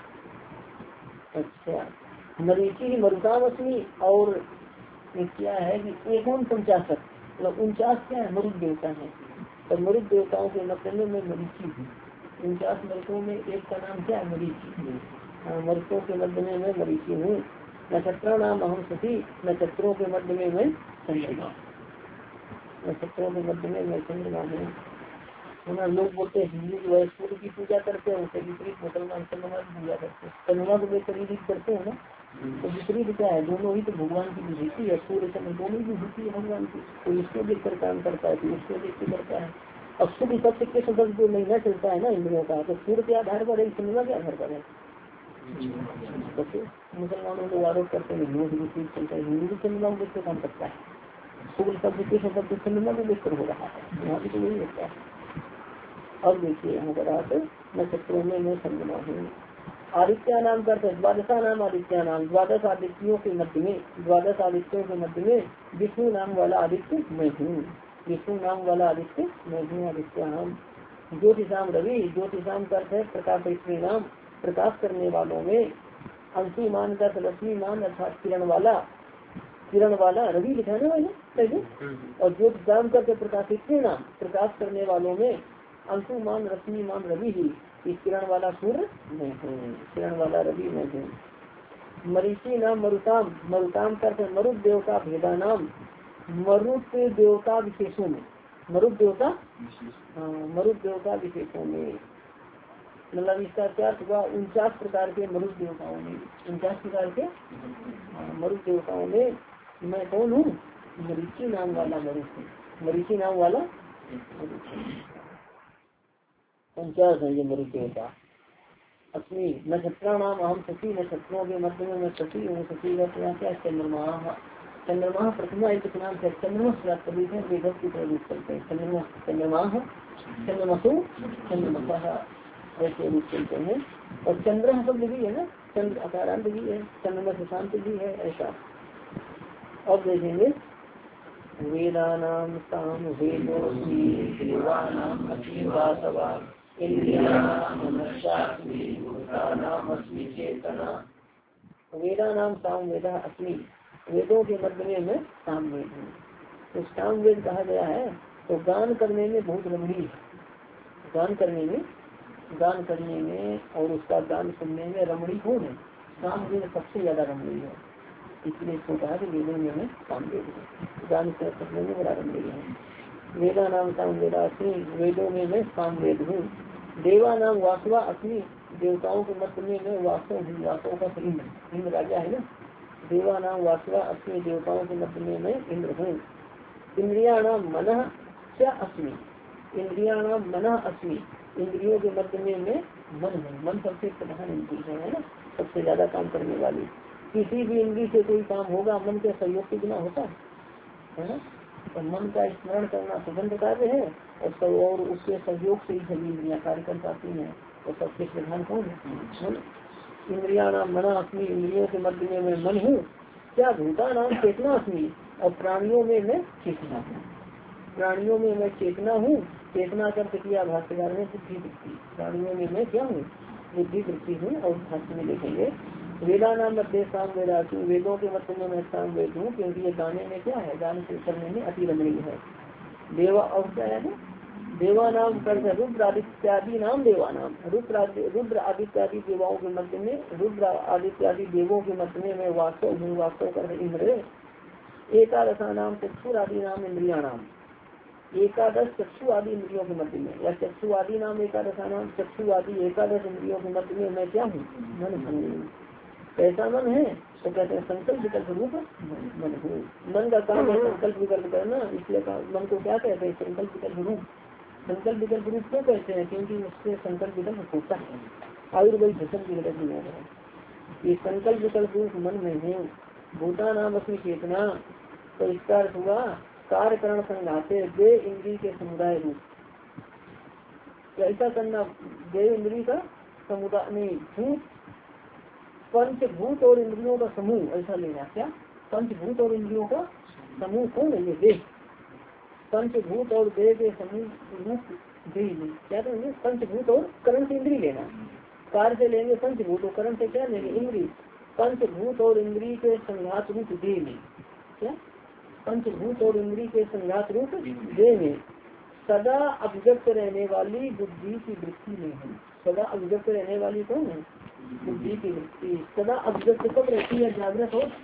अच्छा, मरीची मरुतामस्मी, और क्या है कि एकोन पंचाशत, मतलब उनचास क्या है, मरुद देवता है, और मरुद देवताओं के मध्य में मैं मरीची हूँ। उनचास मरुदों में एक का नाम क्या है? मरीची। मरुदों के मध्य में मैं मरीची हूँ। नक्षत्रों नाम अहम सती, नक्षत्रों के मध्य में मैं चंद्रमा, नक्षत्रों के मध्य में मैं चंद्रमा हूँ। हमारे लोग बोलते हैं हिंदू जो है सूर्य की पूजा करते हैं, उसके विपरीत मुसलमान चंद्रमा की पूजा करते हैं। चंद्रमा को लेकर विपरीत करते हैं ना, तो विपरीत क्या है? दोनों ही तो भगवान की विभूति है, सूर्य चंद्र दोनों ही विभूति है भगवान की। तो इसको देख कर काम करता है, तो उसको देख के करता है। अब शुभ सत्य के शब्द जो महीना चलता है ना इंद्रियों का, तो सूर्य के आधार पर है, चंद्रमा के आधार पर है। तो मुसलमानों को आरोप करते हैं हिंदुओं के विपरीत चलता है, हिंदू भी चंद्रमा को देख कर काम करता है। शुभ शब्द के शब्द चंद्रमा को देखकर हो रहा है, यहाँ भी तो नहीं लगता है। अब देखिए यहाँ पर आप नक्षत्रों में मैं चंद्रमा हूँ। आदित्य नाम करते हैं द्वादशा नाम आदित्य नाम, द्वादश आदित्यों के मध्य में, द्वादश आदित्यों के मध्य में विष्णु नाम वाला आदित्य मैं हूँ। विष्णु नाम वाला आदित्य मैं हूँ, आदित्य नाम। ज्योतिषाम रवि, ज्योतिषाम करते हैं प्रकाश स्त्री नाम, प्रकाश करने वालों में। अंशुमान का रश्मिमान अर्थात किरण वाला, किरण वाला रवि लिखाने वाले पहले, और ज्योतिषाम करते प्रकाश स्त्री नाम, प्रकाश करने वालों में अंशुमान रश्मिमान रवि ही, इस किरण वाला सूर्य मैं हूँ, किरण वाला रवि मैं हूँ। मरीची नाम मरुताम, मरुताम करते मरुद देवता भेदा नाम, मरुद देवता विशेषों में, मरुद देवता हाँ मरुद देवता विशेषों में, मतलब इसका क्या हुआ? उनचास प्रकार के मरुद देवताओं में, उनचास प्रकार के मरुद देवताओं में मैं कौन हूँ? मरीची नाम वाला मरुद हूँ, मरीची नाम वाला उनचास है ये मरुद देवता। अपनी नक्षत्रा नाम अहम सती, नक्षत्रों के मध्य में मैं सती हूँ। सती का क्या क्या? चंद्रमा, चंद्रमा प्रथमा एक नाम से चंद्रमा कभी है वेदक की तरह रूप करते हैं। चंद्रमा चंद्रमा चंद्रमसु चंद्रमसा ऐसे रूप चलते हैं। और चंद्र शब्द भी है ना, चंद्र अकारांत भी है, चंद्रमा सुशांत भी है, ऐसा। अब देखेंगे वेदानाम साम वेदोस्मि देवानाम अस्मि वासवा चेतना। वेदा नाम साम वेदा अस्मि, वेदों के मध्य में मैं साम वेद हूँ। तो साम वेद कहा गया है तो गान करने में बहुत रमणीय है, गान करने में गान करने में और उसका गान सुनने में रमणीय कौन है? साम वेद सबसे ज्यादा रमणीय है, इसलिए इसको कहा कि वेदों में मैं साम वेद हूँ, गान करने में बड़ा रमणीय है। वेदा नाम साम वेदा अस्मि, वेदों में मैं साम वेद हूँ। देवा नाम वासवा अस्मि, देवताओं के मध्य में मैं वासव हूँ, वासव का इंद्र, इंद्र राजा है ना। देवा नाम वासवा अस्मि, देवताओं के मध्य में मैं इंद्र हूँ। इंद्रिया नाम मनः क्या अस्मि, इंद्रिया नाम मनः अस्मि, इंद्रियों के मध्य में मैं मन हूँ। मन सबसे प्रधान इंद्रिय है ना, सबसे ज्यादा काम करने वाली। किसी भी इंद्रिय से कोई काम होगा मन के सहयोग के बिना होता है ना। तो मन का स्मरण करना सुगंध कार्य है, और सब और उसके सहयोग से ही सभी इंद्रियां कार्य कर पाती हैं। तो सबसे प्रधान कौन है? इंद्रिया नाम मना अस्मि, इंद्रियों के मध्य में मैं मन हूँ। क्या भूता नाम चेतना अस्मि, और प्राणियों में मैं चेतना हूँ। प्राणियों में मैं चेतना हूँ। चेतना कर किया भाष्यकार ने बुद्धि वृत्ति। प्राणियों में मैं क्या हूँ? बुद्धि वृत्ति हूँ। और भाष्य में देखेंगे वेदा नाम मध्य साम वेदातु, वेदों के मत में मैं साम वेद हूँ, क्योंकि ये गाने में क्या है, गान से करने में अति रमणीय है। देवा और क्या है ना, देवा नाम कर रुद्र आदित्यादि नाम देवा नाम, रुद्र रुद्र आदित्यादि देवाओं के मध्य में, रुद्र आदित्यादि देवों के मध्य में मैं वास्तव हूँ। वास्तव कर इंद्र। एकादशा नाम चक्षुर आदि नाम इंद्रिया नाम, एकादश चक्षु आदि इंद्रियों के मध्य में, या चक्षु आदि नाम एकादशा नाम, चक्षु आदि एकादश इंद्रियों के मध्य में मैं क्या हूँ? मन हूँ। कैसा मन है? तो कहते हैं संकल्प विकल्प रूप मन हूँ। मन का काम है संकल्प विकल्प करना, इसलिए मन को क्या कहते हैं? संकल्प विकल्प रूप। संकल्प विकल्प रूप क्यों कहते हैं? क्योंकि उससे संकल्प विकल्प होता है। आयुर्वेद भूषण की गलत नहीं है। ये संकल्प विकल्प रूप मन में है। भूता नाम अपनी चेतना, तो इसका अर्थ हुआ कार्यकरण संघाते वे इंद्रिय के समुदाय रूप। ऐसा करना, देव इंद्रिय का समुदाय नहीं, भूत पंचभूत और इंद्रियों का समूह, ऐसा लेना। क्या पंचभूत और इंद्रियों का समूह कौन है? ये देह। पंचभूत और देह के समूह रूप देह। क्या करेंगे? पंचभूत और करण से इंद्रिय लेना। कार्य से लेंगे पंचभूत और करण से क्या लेंगे? इंद्रिय। पंचभूत और इंद्रिय के संघात रूप देह में, क्या पंचभूत और इंद्रिय के संघात रूप देह में सदा अभिव्यक्त रहने वाली बुद्धि की वृत्ति में है। सदा अभिव्यक्त रहने वाली कौन है? बुद्धि की वृत्ति। सदा अभिव्यक्त कब रहती है? जागृत और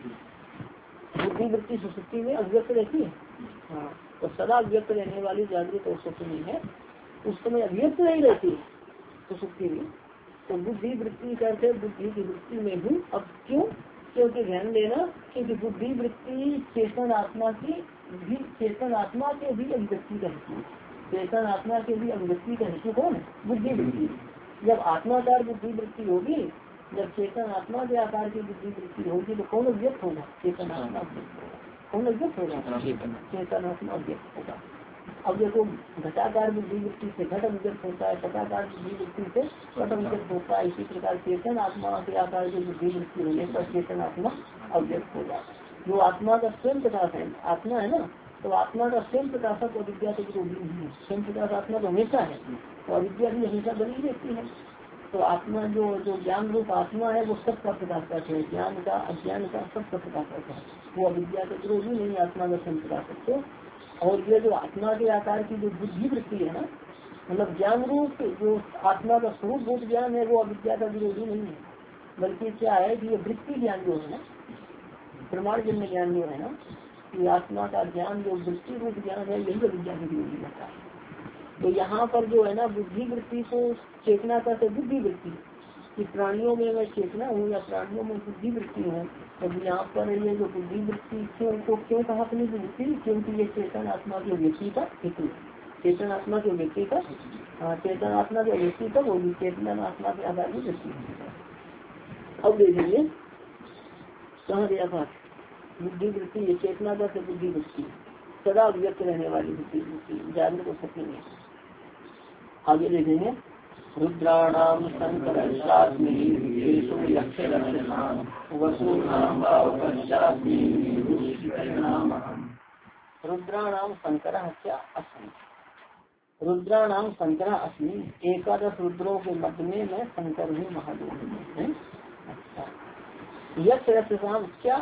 बुद्धि वृत्ति सुसुप्ति में अभिव्यक्त रहती है। हाँ, तो सदा अभिव्यक्त रहने वाली जागृत और सुसुप्ति में है। उस समय अभिव्यक्त नहीं रहती सुसुप्ति में। तो बुद्धि वृत्ति करते बुद्धि की वृत्ति में हूँ। अब क्यों? क्योंकि ध्यान देना, क्योंकि बुद्धि वृत्ति चेतन आत्मा की भी, चेतन आत्मा के भी अभिव्यक्ति का हेतु। चेतन आत्मा के भी अभिव्यक्ति का हेतु कौन है? बुद्धि वृत्ति। जब आत्माकार बुद्धि वृत्ति होगी, जब चेतन आत्मा के आकार की बुद्धि वृत्ति होगी, तो कौन अव्यक्त होगा? चेतन आत्मा अव्यक्त होगा। कौन अव्यक्त होगा? चेतन आत्मा अव्यक्त होगा। अब देखो, घटाकार बुद्धि वृत्ति से घट अव्यक्त होता है, पटाकार बुद्धि वृत्ति से पट अव्यक्त होता है। इसी प्रकार चेतन आत्मा के आकार की बुद्धि वृत्ति होने पर चेतन आत्मा अव्यक्त होगा। जो आत्मा का स्वयं प्रकाश है, आत्मा है ना, तो आत्मा का स्वयं प्रकाशक अविद्या के विरोधी नहीं है। स्वयं प्रकाश आत्मा तो हमेशा है, तो अविद्या भी हमेशा बनी रहती है। तो आत्मा जो जो ज्ञान रूप आत्मा है, वो सबका प्रकाशक है। ज्ञान का अज्ञान का सबका प्रकाशक है। वो अविद्या के विरोधी नहीं, आत्मा का स्वयं प्रकाशक। तो और ये जो आत्मा के आकार की जो बुद्धि वृत्ति है ना, मतलब ज्ञान रूप जो आत्मा का स्वरूप भूत ज्ञान है, वो अविद्या का विरोधी नहीं है। बल्कि क्या है कि ये वृत्ति ज्ञान जो है ना, प्रमाण जन्य ज्ञान जो है ना, कि आत्मा का ज्ञान जो वृत्ति रूप ज्ञान है, यही अविद्या के विरोधी रहता है। तो यहाँ पर जो है ना, बुद्धि वृत्ति को चेतना का तो बुद्धि वृत्ति, कि प्राणियों में मैं चेतना हूँ या प्राणियों में बुद्धि वृत्ति हूँ। तो यहाँ पर ये जो बुद्धि वृत्ति क्यों को क्यों कहा अपनी वृत्ति? क्योंकि ये चेतन आत्मा के व्यक्ति का हेतु। चेतन आत्मा के व्यक्ति का, हाँ, चेतन आत्मा के व्यक्ति तब होगी चेतन आत्मा के आधार की वृत्ति। अब देखेंगे कहाँ गया बात? बुद्धि वृत्ति, ये चेतना का बुद्धि वृत्ति सदा व्यक्त रहने वाली बुद्धि वृत्ति, जागृत हो सकती है। आगे देखेंगे रुद्राणाम रुद्राणाम शंकर क्या अस्मि, रुद्राणाम शंकर अस्मि। एकादश रुद्रों के मध्य में मैं शंकर हूँ, महादेव है। अच्छा, यक्ष रक्षसाम क्या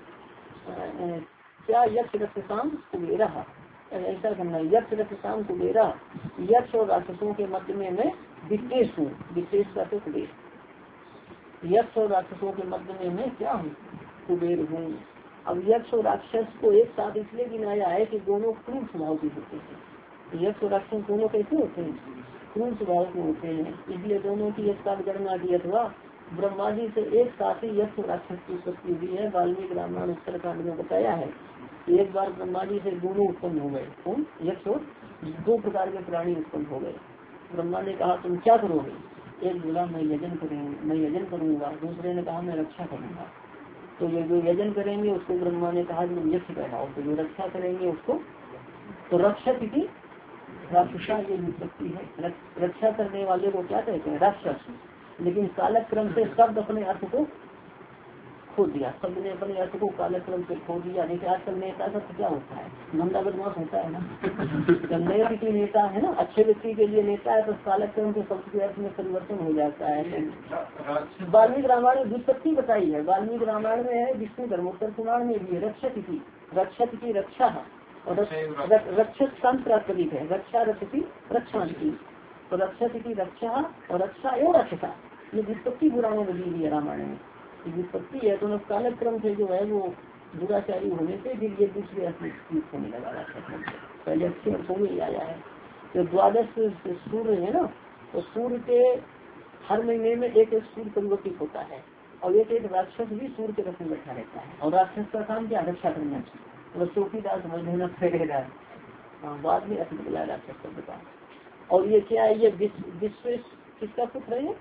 क्या यक्ष रक्षसाम कुबेरा, ऐसा करना। यक्ष रक्षसाम कुबेरा, यक्ष और राक्षसों के मध्य में मैं विशेष हूँ। विशेष का तो कुबेर। यक्ष और राक्षसों के मध्य में मैं क्या हूँ? कुबेर हूँ। अब यक्ष और राक्षस को एक साथ इसलिए गिनाया है कि दोनों क्रूर स्वभाव के होते हैं। यक्ष और राक्षस दोनों कैसे होते हैं? क्रूर स्वभाव के होते हैं, इसलिए दोनों की एक साथ गणना की। अथवा ब्रह्मा जी से एक साथ ही यक्ष और राक्षस की उत्पत्ति हुई है। वाल्मीकि रामायण उत्तरकांड में बताया है। एक बार ब्रह्मा जी से दोनों उत्पन्न हो गए। कौन? यक्ष और दो प्रकार के प्राणी उत्पन्न हो गए। ब्रह्मा ने कहा तुम क्या करोगे? एक बोला मैं यजन करेंगे मैं यजन करूंगा, दूसरे ने कहा मैं रक्षा करूंगा। तो ये जो यजन करेंगे उसको ब्रह्मा ने कहा कि तुम यक्ष कहलाओ, तो जो रक्षा करेंगे उसको तो रक्षक की राक्षसा ये उत्पत्ति है। रक्षा करने वाले को क्या कहते हैं? राक्षस। लेकिन कालक्रम से शब्द अपने अर्थ को खो दिया, शब्द ने अपने अर्थ को कालक्रम से खो दिया। जैसे आजकल नेता सब क्या होता है, गंदा बदमाश होता है ना। जब नए किसी नेता है ना, अच्छे व्यक्ति के लिए नेता है तो कालक्रम के शब्द के अर्थ में परिवर्तन हो जाता है। वाल्मीकि रामायण में व्युत्पत्ति बताई है, वाल्मीकि रामायण में है, विष्णु धर्मोत्तर पुराण में भी है। रक्षक की रक्षक की रक्षा और रक्षक तंत्र प्रतीक है, रक्षा रक्षती रक्षा की, तो रक्षक की रक्षा और रक्षा एवं रक्षता, ये व्युत्पत्ति पुराणों में दी है रामायण में। व्युत्पत्ति है तो कालक्रम से जो है वो दुराचारी होने से फिर ये दूसरे अर्थ होने लगा रहा है, पहले अच्छे अर्थों में आया है। जो द्वादश सूर्य है ना, तो सूर्य के हर महीने में एक एक सूर्य परिवर्तित होता है और एक एक राक्षस भी सूर्य के रथ में बैठा रहता है। और राक्षस का काम क्या, रक्षा करना, तो चौकीदार समझ लेना फेरेदार, बाद में अर्थ निकला राक्षस शब्द का। और ये क्या है, ये विश्व किसका पुत्र है,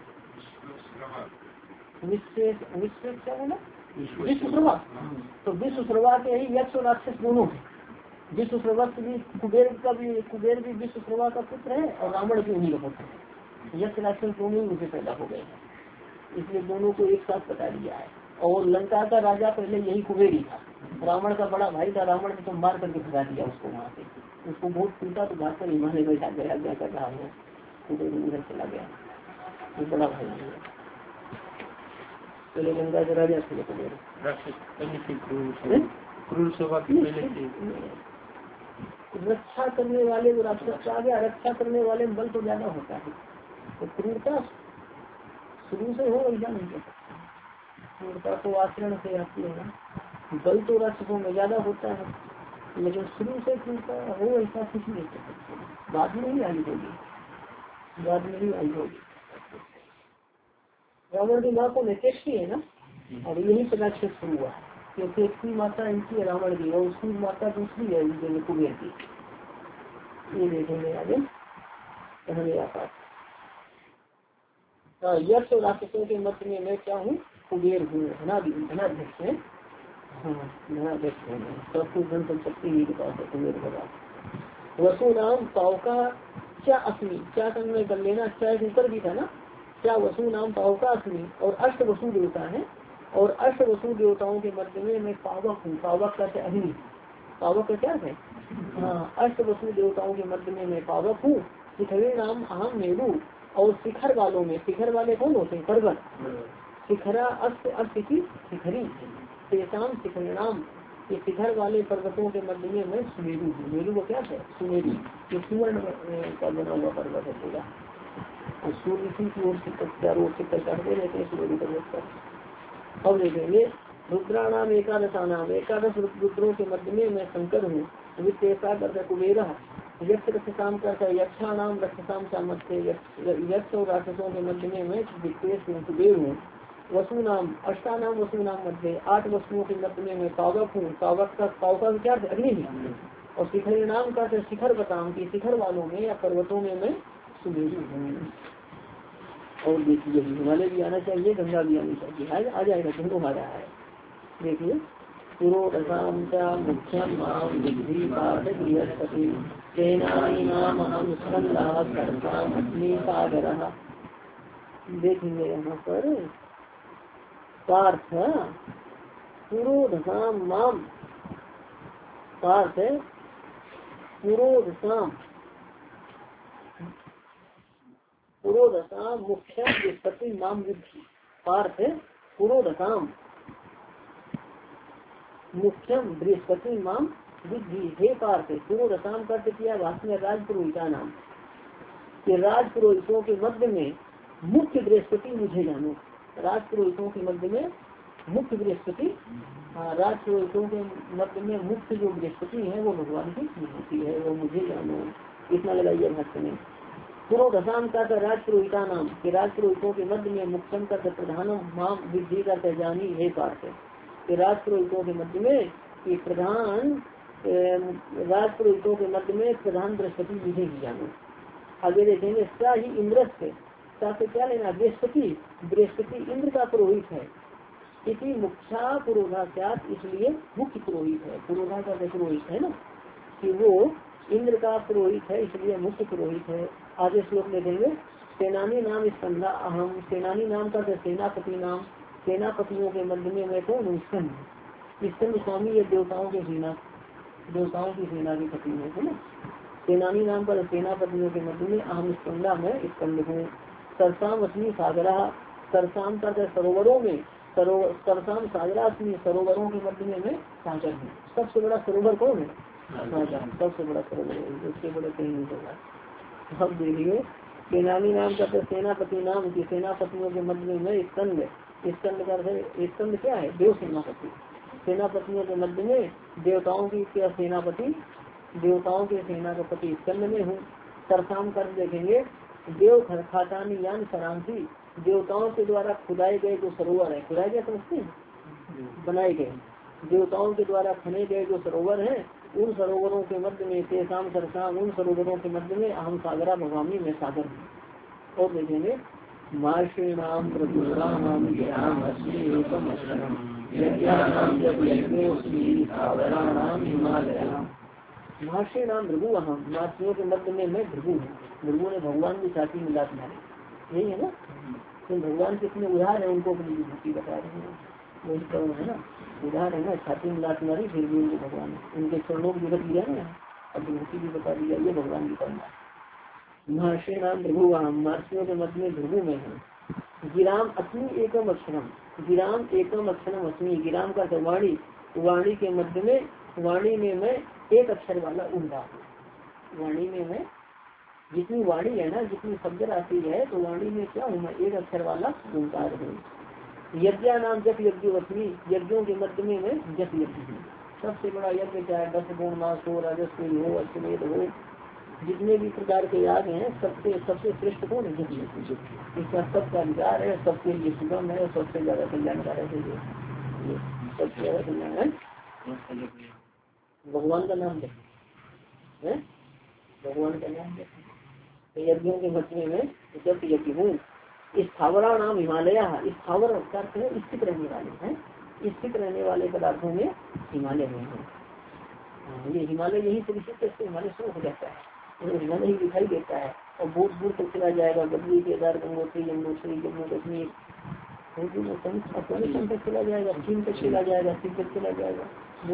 विश्व विश्व क्या है ना, विश्वश्रवा। तो विश्वश्रवा के ही यक्ष और राक्षस दोनों है। विश्वश्रवा भी कुबेर का भी, कुबेर भी विश्वश्रवा का पुत्र है और रावण भी उन्हीं का पुत्र है। यक्ष राक्षस दोनों ही उनसे पैदा हो गए हैं, इसलिए दोनों को एक साथ बता दिया है। और लंका का राजा पहले यही कुबेर ही था, रावण का बड़ा भाई था। रावण ने तो मार करके भगा दिया उसको वहाँ से, उसको बहुत पीटा तो भाग कर हिमालय में जाकर आज्ञा कर रहा है, कुबेर उधर चला गया, वो बड़ा भाई है। पहले गंगा के राजा थे कुबेर, रक्षा करने वाले वो राक्षस आ गया, रक्षा करने वाले में बल तो ज्यादा होता है, तो क्रूरता शुरू से हो ऐसा नहीं कर सकता, क्रूरता तो आचरण से आती है ना, बल तो राक्षसों में ज्यादा होता है, लेकिन शुरू से क्रूरता हो ऐसा कुछ नहीं कर सकते। बाद में ही आई होगी, बाद में ही आई होगी। रावण की माँ को नितेष्टि है ना, और यही राक्षस शुरू हुआ, क्योंकि इसकी माता इनकी है रावण की, और उसकी माता दूसरी है कुबेर की। ये देखेंगे आगे पहले आता यक्ष और राक्षसों के मध्य में मैं क्या हूँ, कुबेर हूँ, धनाध्यक्ष है, हाँ धनाध्यक्ष है, सब कुछ धन संपत्ति ही के पास है कुबेर के पास। वसु नाम पावका क्या अस्मी, क्या करने कर लेना, क्या ऊपर भी था ना, क्या वसु नाम पावका अस्मी, और अष्ट वसु देवता है, और अष्ट वसु देवताओं के मध्य में मैं पावक हूँ। पावक का क्या अग्नि, पावक का क्या है, हाँ अष्ट वसु देवताओं के मध्य में मैं पावक हूँ। शिखरी नाम अहम मेरू, और शिखर वालों में, शिखर वाले कौन होते हैं, पर्वत, शिखरा अष्ट अष्ट की शिखरी, तेसाम शिखर नाम, ये शिखर वाले पर्वतों के मध्य में मैं सुमेरु हूँ। मेरू को क्या है, सुमेरु, ये सुवर्ण का बना हुआ पर्वत है पूरा, और सूर्य की ओर से चारों ओर से चढ़ते रहते हैं सुमेरु पर्वत पर। अब देखेंगे रुद्राणाम एकादशा नाम, एकादश रुद्रों के मध्य में मैं शंकर हूँ। वित्तेसा करता कुबेरा, यक्ष रक्षसाम करता यक्षा नाम रक्षसाम सामर्थ्य, यक्ष और राक्षसों के मध्य में मैं वित्तेश कुबेर हूँ। वसु नाम अष्टा नाम वसु नाम मध्य, आठ वसुओं के मध्य में मैं पावक हूँ। पावक का पावका क्या अग्नि ही, और शिखर नाम का शिखर बताऊँ की शिखर वालों में या पर्वतों में मैं सुमेरु हूँ। और देखिए हिमालय भी आना चाहिए, गंगा भी आनी चाहिए, आ जाएगा दोनों आ रहा है। देखिए पुरोधसाम च मुख्यम माम विद्धि पार्थ बृहस्पति, सेनानी नाम अहम स्कंदः कर्ताम अस्मि सागरः। देखेंगे यहाँ पर पार्थ पुरोधसाम माम, पार्थ पुरोधसाम पुरोधसाम मुख्यम बृहस्पति माम विद्धि, पार्थ पुरोधसाम मुख्यम बृहस्पति माम विद्धि, हे पार्थ। पुरोधसाम का किया भाषण में राज पुरोहिता नाम, कि राज पुरोहितों के मध्य में मुख्य बृहस्पति मुझे जानो। राज पुरोहितों के मध्य में मुख्य बृहस्पति, हाँ राज पुरोहितों के मध्य में मुख्य जो बृहस्पति है वो भगवान की मूर्ति है, वो मुझे जानो। इतना लगाइए भक्त में। पुरोधसाम का राज पुरोहिता नाम, कि राज पुरोहितों के मध्य में मुख्यम का प्रधानम माम विद्धि का जानी, हे पार्थ। कि राज पुरोहितों के मध्य में कि प्रधान राज पुरोहितों के मध्य में प्रधान बृहस्पति मुझे ही जानो। आगे देखेंगे सा ही इंद्र से, सा से क्या लेना, बृहस्पति, बृहस्पति इंद्र का पुरोहित है। इसी मुख्या पुरोधाचात, इसलिए मुख्य पुरोहित है। पुरोधा का पुरोहित है ना, कि वो इंद्र का पुरोहित है इसलिए मुख्य पुरोहित है। आगे श्लोक में देंगे सेनानी नाम स्कंधा अहम, सेनानी नाम का सेनापति नाम, सेनापतियों के मध्य में मैं कौन हूँ? स्कंद। स्कंद स्वामी ये देवताओं के सेना, देवताओं की सेना के पति है ना। सेनानी नाम पर सेनापतियों के मध्य में अहम स्कंदा मैं स्कंद हूँ। सरसाम अस्मी सागरा, सरसाम का सरोवरों में, सरोवर सरसाम सागरा अस्मी सरोवरों के मध्य में मैं सागर हूँ। सबसे बड़ा सरोवर कौन है? सागर। सबसे बड़ा सरोवर है, उससे बड़ा कहीं नहीं होगा। अब देखिए सेनानी नाम का सेनापति नाम की सेनापतियों के मध्य में मैं स्कंद। स्कंद का स्कंद क्या है? देव सेनापति। सेनापतियों के मध्य में देवताओं की क्या सेनापति, देवताओं के सेना का पति स्कंद में हूँ। सरसाम कर देखेंगे देव खातानी यान सरांसी, देवताओं के द्वारा खुदाए गए जो सरोवर है, खुदाए गए समझते हैं, बनाए गए देवताओं के द्वारा खने गए जो सरोवर है, उन सरोवरों के मध्य में तेसाम सरसाम, उन सरोवरों के मध्य में अहम सागरा भगवानी में सागर हूँ। और देखेंगे मार्षेणाम प्रभुराम ज्ञान अस्मि एकम अक्षरम यज्ञानाम यज्ञोस्मि सागराणाम हिमालयाम। महर्षि नाम भृगु अहम, महर्षियों के मध्य में मैं भृगु हूँ। भृगु ने भगवान की छाती में लात मारी, यही है ना। तो भगवान कितने उदार है, उनको अपनी विभूति बता रहे हैं, वही कौन है ना, उदार है ना। छाती में लात मारी फिर भी उनको भगवान, उनके चरणों को रख दिया ना, अब विभूति भी बता दिया, ये भगवान की करना। महर्षि नाम भृगु अहम, महर्षियों के मध्य में भृगु में है। गिराम अस्मि एकम अक्षरम, गिराम एकम अक्षरम अस्मि, गिराम का वाणी, वाणी के मध्य में, वाणी में मैं एक अक्षर वाला ओंकार। वाणी में मैं, जितनी वाणी है ना, जितनी शब्द राशि है, तो वाणी में क्या हूँ मैं? एक अक्षर वाला ओंकार हूँ। यज्ञा नाम जप यज्ञवस्मी, यज्ञों के मध्य में मैं जप यज्ञ हूँ। सबसे बड़ा यज्ञ चाहे दस गुण मास हो, राजस्व हो, अश्वमेध हो, जितने भी प्रकार के याग हैं, सबसे सबसे श्रेष्ठ कौन है? जप यज्ञ। इसका सबका अधिकार है, सबके लिए सुगम है, सबसे ज्यादा कल्याणकारक है। ये सबसे ज्यादा कल्याण भगवान का नाम है, भगवान का नाम है। यज्ञों के मध्य में जब यज्ञ हूँ। स्थावरा नाम हिमालय, स्थावर अर्थ है स्थित रहने वाले हैं, स्थित रहने वाले पदार्थों में हिमालय में है। ये हिमालय यही से विशिष्ट, हिमालय शुरू हो जाता है, हिमालय ही दिखाई देता है और बहुत दूर तक चला जाएगा। बद्री केदार गंगोत्री यमुनोत्री जम्मू कश्मीर अफगानिस्तान तक चला जाएगा, चीन तक चला जाएगा, चीन तक चला जाएगा।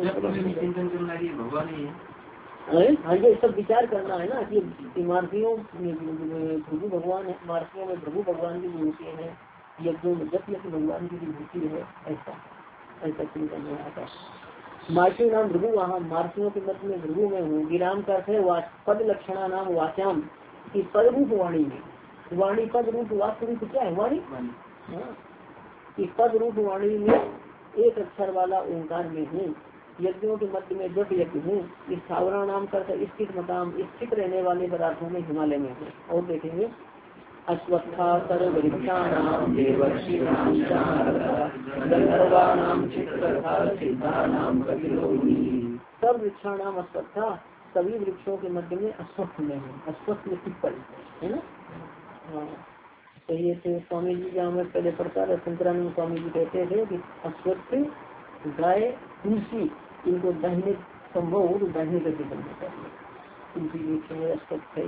हाँ, ये सब विचार करना है ना कि मार्सियों प्रभु भगवान है, मार्सियों में प्रभु भगवान की विभूति है, यज्ञों में जब यज्ञ भगवान की विभूति है, ऐसा ऐसा चिंतन में आता है। मार्सी नाम भृगु वहाँ, मार्सियों के मत में भृगु में हूँ। विराम का है पद लक्षणा नाम वाच्याम, की पद रूप वाणी में, वाणी पद रूप वाक्य रूप क्या है? वाणी। हाँ, कि पद रूप वाणी में एक अक्षर वाला ओंकार में हूँ। यज्ञों के मध्य में जप यज्ञ हूँ। इस स्थावरा नाम कर स्थित मकाम, स्थित रहने वाले पदार्थों में हिमालय में हूँ। और देखेंगे अश्वत्था सर्ववृक्षाणाम देवर्षिणाम गंधर्वाणाम चित्ररथा सिद्धानाम कपिलोमुनि। सब वृक्षाणाम अश्वत्था, सभी वृक्षों के मध्य में अश्वत्थ में हूँ। अश्वत्थ में पिप्पल है ना। हाँ, तो ये थे स्वामी जी का हमें पहले पढ़ता था, शंकरानंद स्वामी जी कहते थे कि अश्वत्थ गाय तुलसी इनको दाहिने संभव हो तो दाहिने करके बनना चाहिए। तुलसी वृक्ष में अश्वत्थ है,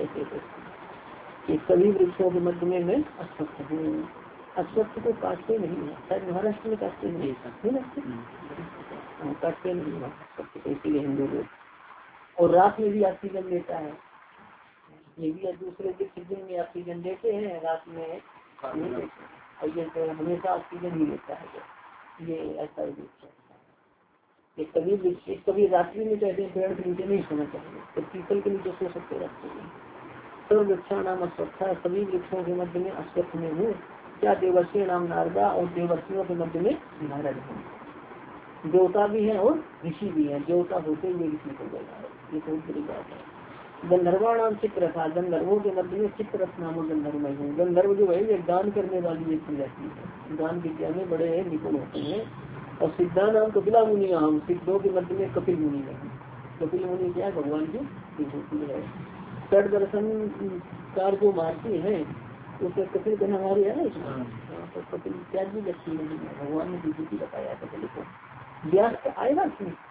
ये सभी वृक्षों के मध्य में मैं अश्वत्थ हूँ। अश्वत्थ को काटते नहीं है, शायद महाराष्ट्र में काटते नहीं है ना, काटते नहीं है अश्वत्थ को, इसीलिए हिंदू लोग। और रात में भी ऑक्सीजन देता है, ये भी दूसरे दिन में ऑक्सीजन देते हैं, रात में नहीं देते, और ये तो हमेशा ऑक्सीजन ही देता है, ये ऐसा ही है। ये कभी कभी रात्रि में कहते हैं पेड़ के नीचे नहीं सोना चाहिए, तो पीपल के नीचे सो सकते रहते हैं। सर्व वृक्षा नाम अश्वत्था, सभी वृक्षों के मध्य में अश्वत्थ में हूँ। क्या देवर्षि नाम नारदा, और देवर्षियों के मध्य में नारद हूँ। देवता भी है और ऋषि भी है, देवता होते हुए ऋषि हो गया, ये बहुत बड़ी बात है। गंधर्वा नाम चित्र था, गंधर्वों के मध्य में चित्ररथ नाम गंधर्व में हूँ। गंधर्व जो है ये गान करने वाली एक रहती है, गान विद्या में बड़े निपुण होते हैं। और सिद्धा नाम कपिला मुनि, हम सिद्धों के मध्य में कपिल मुनि है। कपिल मुनि क्या है? भगवान की विभूति है। षड दर्शन कार जो मारती है उसे कपिल का हमारी है ना, इसमें तो कपिल त्याग भी लगती नहीं है, भगवान ने विभूति बताया कपिल को। व्यास आएगा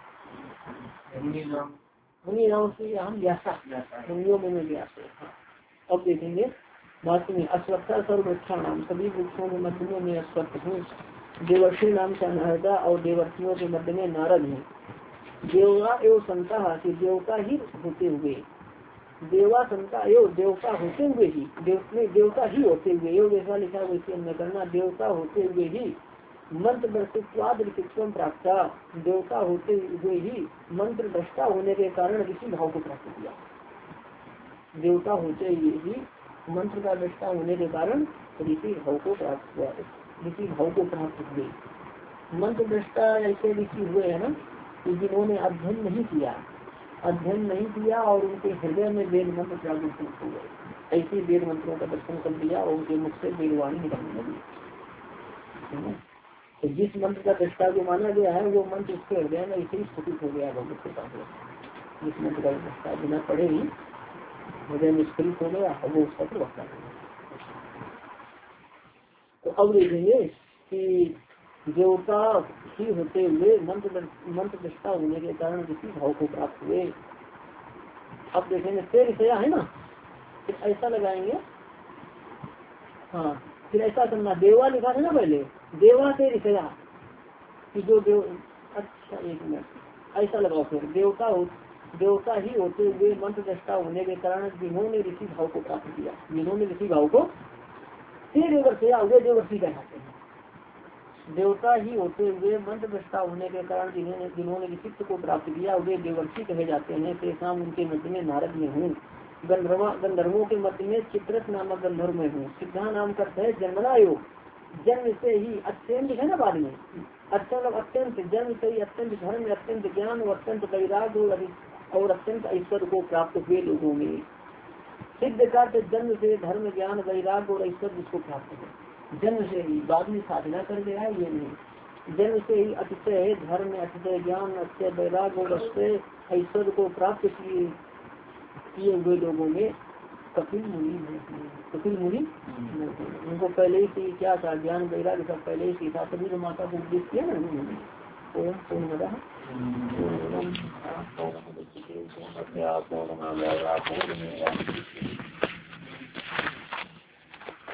मुनि नाम से हम व्यासा, मुनियों में व्यास है। अब देखेंगे वास्तव में अश्वत्था सर्व वृक्षा नाम, सभी वृक्षों के मध्य में मैं अश्वत्थ हूँ। देवर्षि नाम से अनहता और देवर्षियों के मध्य में नारद है। देवता एवं संता कि देवता ही होते हुए, देवा संता एवं देवता होते हुए ही, देव में देवता ही होते हुए, एवं जैसा लिखा वैसे अन्य करना, देवता होते हुए ही मंत्र दर्शित्वाद ऋषित्व प्राप्त, देवता होते हुए ही मंत्र दृष्टा होने के कारण ऋषि भाव को प्राप्त किया। देवता होते हुए ही मंत्र का दृष्टा होने के कारण ऋषि भाव को प्राप्त हुआ, ऋषि भाव को प्राप्त हुए। मंत्र दृष्टा ऐसे ऋषि हुए है ना कि जिन्होंने अध्ययन नहीं किया, अध्ययन नहीं किया और उनके हृदय में वेद मंत्र जागृत हो गए, ऐसे वेद मंत्रों का दर्शन कर लिया और उनके मुख से वेदवाणी निकलने लगी। तो जिस मंत्र का दृष्टा जो माना गया है वो मंत्र उसके हृदय में ऐसे ही स्फुटित हो गया भगवत कृपा से। जिस मंत्र का दृष्टा बिना पढ़े ही हृदय में स्फुटित हो गया और वो उसका प्रवक्ता हो गया। तो अब देखेंगे कि देवता ही होते हुए मंत्र मंत्र दृष्टा होने के कारण किसी भाव को प्राप्त हुए। अब देखेंगे तेर सया है ना, फिर ऐसा लगाएंगे, हाँ फिर ऐसा करना, देवा लिखा था ना पहले, देवा से ऋषया कि जो देव, अच्छा एक मिनट ऐसा लगाओ, फिर देवता हो देवता ही होते हुए मंत्र दृष्टा होने के कारण जिन्होंने ऋषि भाव को प्राप्त किया, जिन्होंने ऋषि भाव को देवर्षया वे देवर्षि कहलाते हैं। देवता ही होते हुए मंत्र दृष्टा होने के कारण जिन्होंने जिन्होंने ऋषित्व को प्राप्त किया वे देवर्षि कहे जाते हैं। तेसाम उनके मध्य में नारद में हूँ, गंधर्वा गंधर्वों के मध्य में चित्रस नामक गंधर्व में हूँ। सिद्धा नाम करते है जन्मना योग, जन्म से ही अत्यंत है ना, बाद में अत्यंत अत्यंत जन्म से ही अत्यंत धर्म, अत्यंत ज्ञान और अत्यंत वैराग और अत्यंत ऐश्वर्य को प्राप्त हुए लोगों में। सिद्ध का जन्म से धर्म ज्ञान वैराग और ऐश्वर्य जिसको प्राप्त है, जन्म से ही, बाद में साधना कर गया है ये नहीं, जन्म से ही अतिशय धर्म, अतिशय ज्ञान, अतिशय वैराग और अतिशय ऐश्वर्य को प्राप्त किए किए हुए लोगों में कपिल मुनि, कपिल मुनि उनको पहले ही क्या था, ज्ञान वैराग्य सब पहले ही था, तभी तो माता को उपदेश किया ना उन्होंने। ओम पूर्णमदः पूर्णमिदं पूर्णमुदच्यते पूर्णस्य पूर्णमादाय पूर्णमेवावशिष्यते।